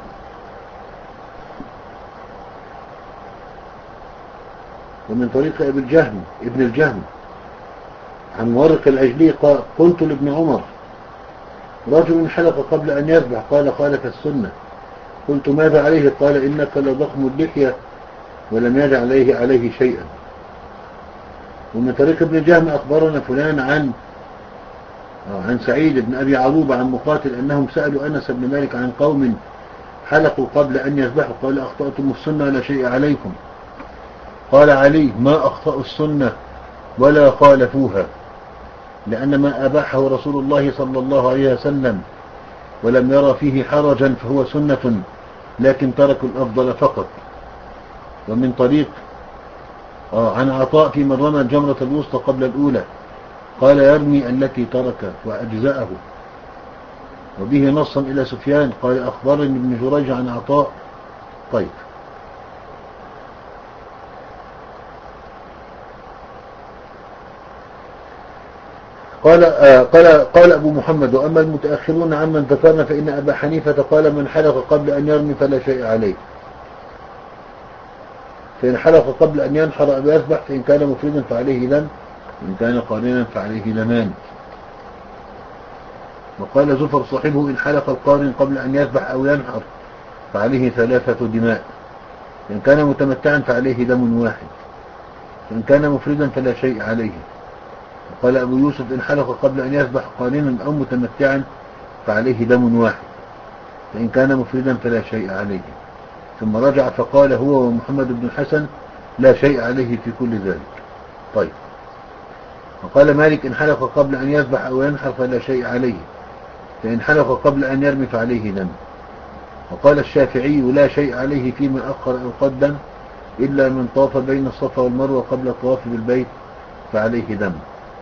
ومن طريق ابن الجهم ابن الجهم عن مورق العجلي قال قلت لابن عمر رجل حلق قبل أن يذبح قال خالف السنة. قلت ماذا عليه؟ قال إنك لضخم اللحية ولم يجعل عليه عليه شيئا. ومن طريق ابن الجهم أخبرنا فلان عن عن سعيد بن أبي عروبة عن مقاتل أنهم سألوا أنس بن مالك عن قوم حلقوا قبل أن يذبحوا قال أخطأتم السنة لا شيء عليكم. قال علي ما أخطأوا السنة ولا خالفوها لأن ما أباحه رسول الله صلى الله عليه وسلم ولم يرى فيه حرجا فهو سنة لكن تركوا الأفضل فقط. ومن طريق آه عن عطاء في من رمى الجمرة الوسطى قبل الأولى قال يرمي التي ترك وأجزأه. وبه نصا إلى سفيان قال أخبرني ابن جريج عن عطاء. طيب قال آه قال قال أبو محمد وأما المتأخرون عمن ذكرنا فإن أبا حنيفة قال من حلق قبل أن يرمي فلا شيء عليه. فإن حلق قبل أن ينحر أو يذبح فإن كان مفردا فعليه دم وإن كان قارنا فعليه دمان. وقال زفر صاحبه إن حلق القارن قبل أن يذبح أو ينحر فعليه ثلاثة دماء. إن كان متمتعا فعليه دم واحد وإن كان مفردا فلا شيء عليه. وقال أبو يوسف إن حلق قبل أن يذبح قارنا أو متمتعا فعليه دم واحد فإن كان مفردا فلا شيء عليه. ثم رجع فقال هو ومحمد بن الحسن لا شيء عليه في كل ذلك. طيب وقال مالك إن حلق قبل أن يذبح أو ينحر فلا شيء عليه فإن حلق قبل أن يرمي فعليه دم. وقال الشافعي لا شيء عليه فيما أخر أو قدم إلا من طاف بين الصفا والمروة قبل الطواف بالبيت فعليه دم.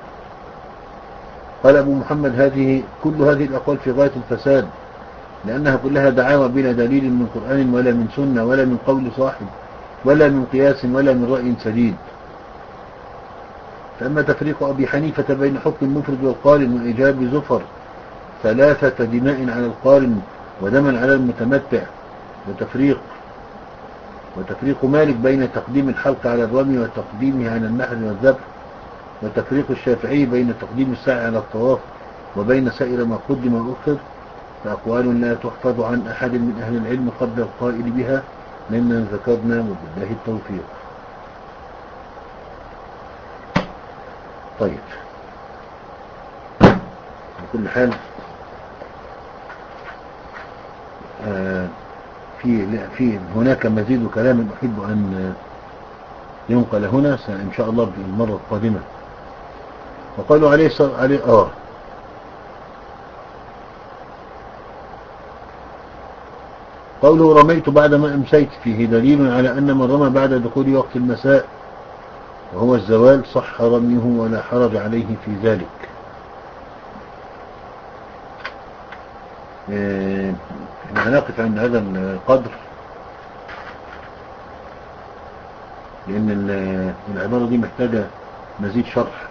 قال أبو محمد هذه كل هذه الأقوال في غاية الفساد لأنها كلها دعاوى بلا دليل من قرآن ولا من سنة ولا من قول صاحب ولا من قياس ولا من رأي سديد. فأما تفريق أبي حنيفة بين حكم المفرد والقارن وإيجاب زفر ثلاثة دماء على القارن ودما على المتمتع، وتفريق وتفريق مالك بين تقديم الحلق على الرمي وتقديمه على النحر والذبح، وتفريق الشافعي بين تقديم السعي على الطواف وبين سائر ما قدم وأخر، فأقوال لا تحفظ عن أحد من أهل العلم قبل القائل بها ممن ذكرنا، وبالله التوفيق. طيب، بكل حال آه في في هناك مزيد كلام أحب أن ينقل هنا إن شاء الله بالمرة القادمة. وقالوا عليه صلى عليه آه قوله رميت بعدما أمسيت فيه دليل على أن من رمى بعد دخول وقت المساء وهو الزوال صح رميه ولا حرج عليه في ذلك. احنا هنقف عند هذا القدر لأن العبارة دي محتاجة مزيد شرح.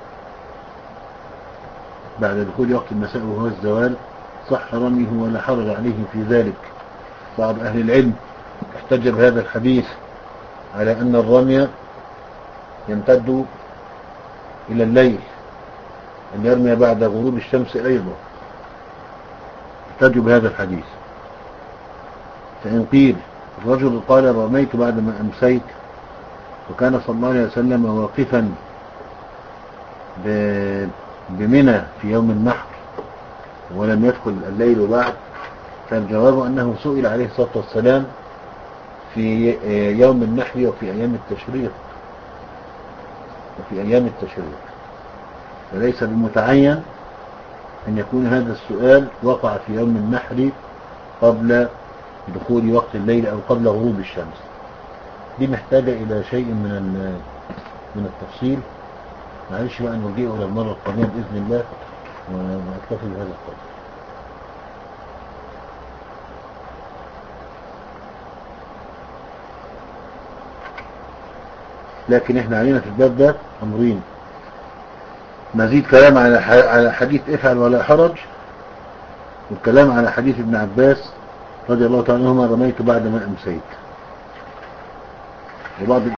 بعد دخول وقت المساء وهو الزوال صح رميه ولا حرج عليه في ذلك. بعض أهل العلم احتج بهذا الحديث على أن الرمي يمتد إلى الليل، أن يرمي بعد غروب الشمس أيضا، احتجوا بهذا الحديث. فإن قيل الرجل قال رميت بعدما أمسيت وكان صلى الله عليه وسلم واقفا بمنى في يوم النحر ولم يدخل الليل بعد، فالجواب أنه سئل عليه الصلاة والسلام في يوم النحر وفي أيام التشريق وفي أيام التشريق فليس بمتعين أن يكون هذا السؤال وقع في يوم النحر قبل دخول وقت الليل أو قبل غروب الشمس. دي محتاجة إلى شيء من من التفصيل، معلش بقى نرجعه إلى المرة القادمة بإذن الله ونكتفي بهذا القدر. لكن احنا علينا في الباب ده أمرين: مزيد كلام على على حديث افعل ولا حرج، والكلام على حديث ابن عباس رضي الله تعالى عنهما رميت بعد ما أمسيت. وبعض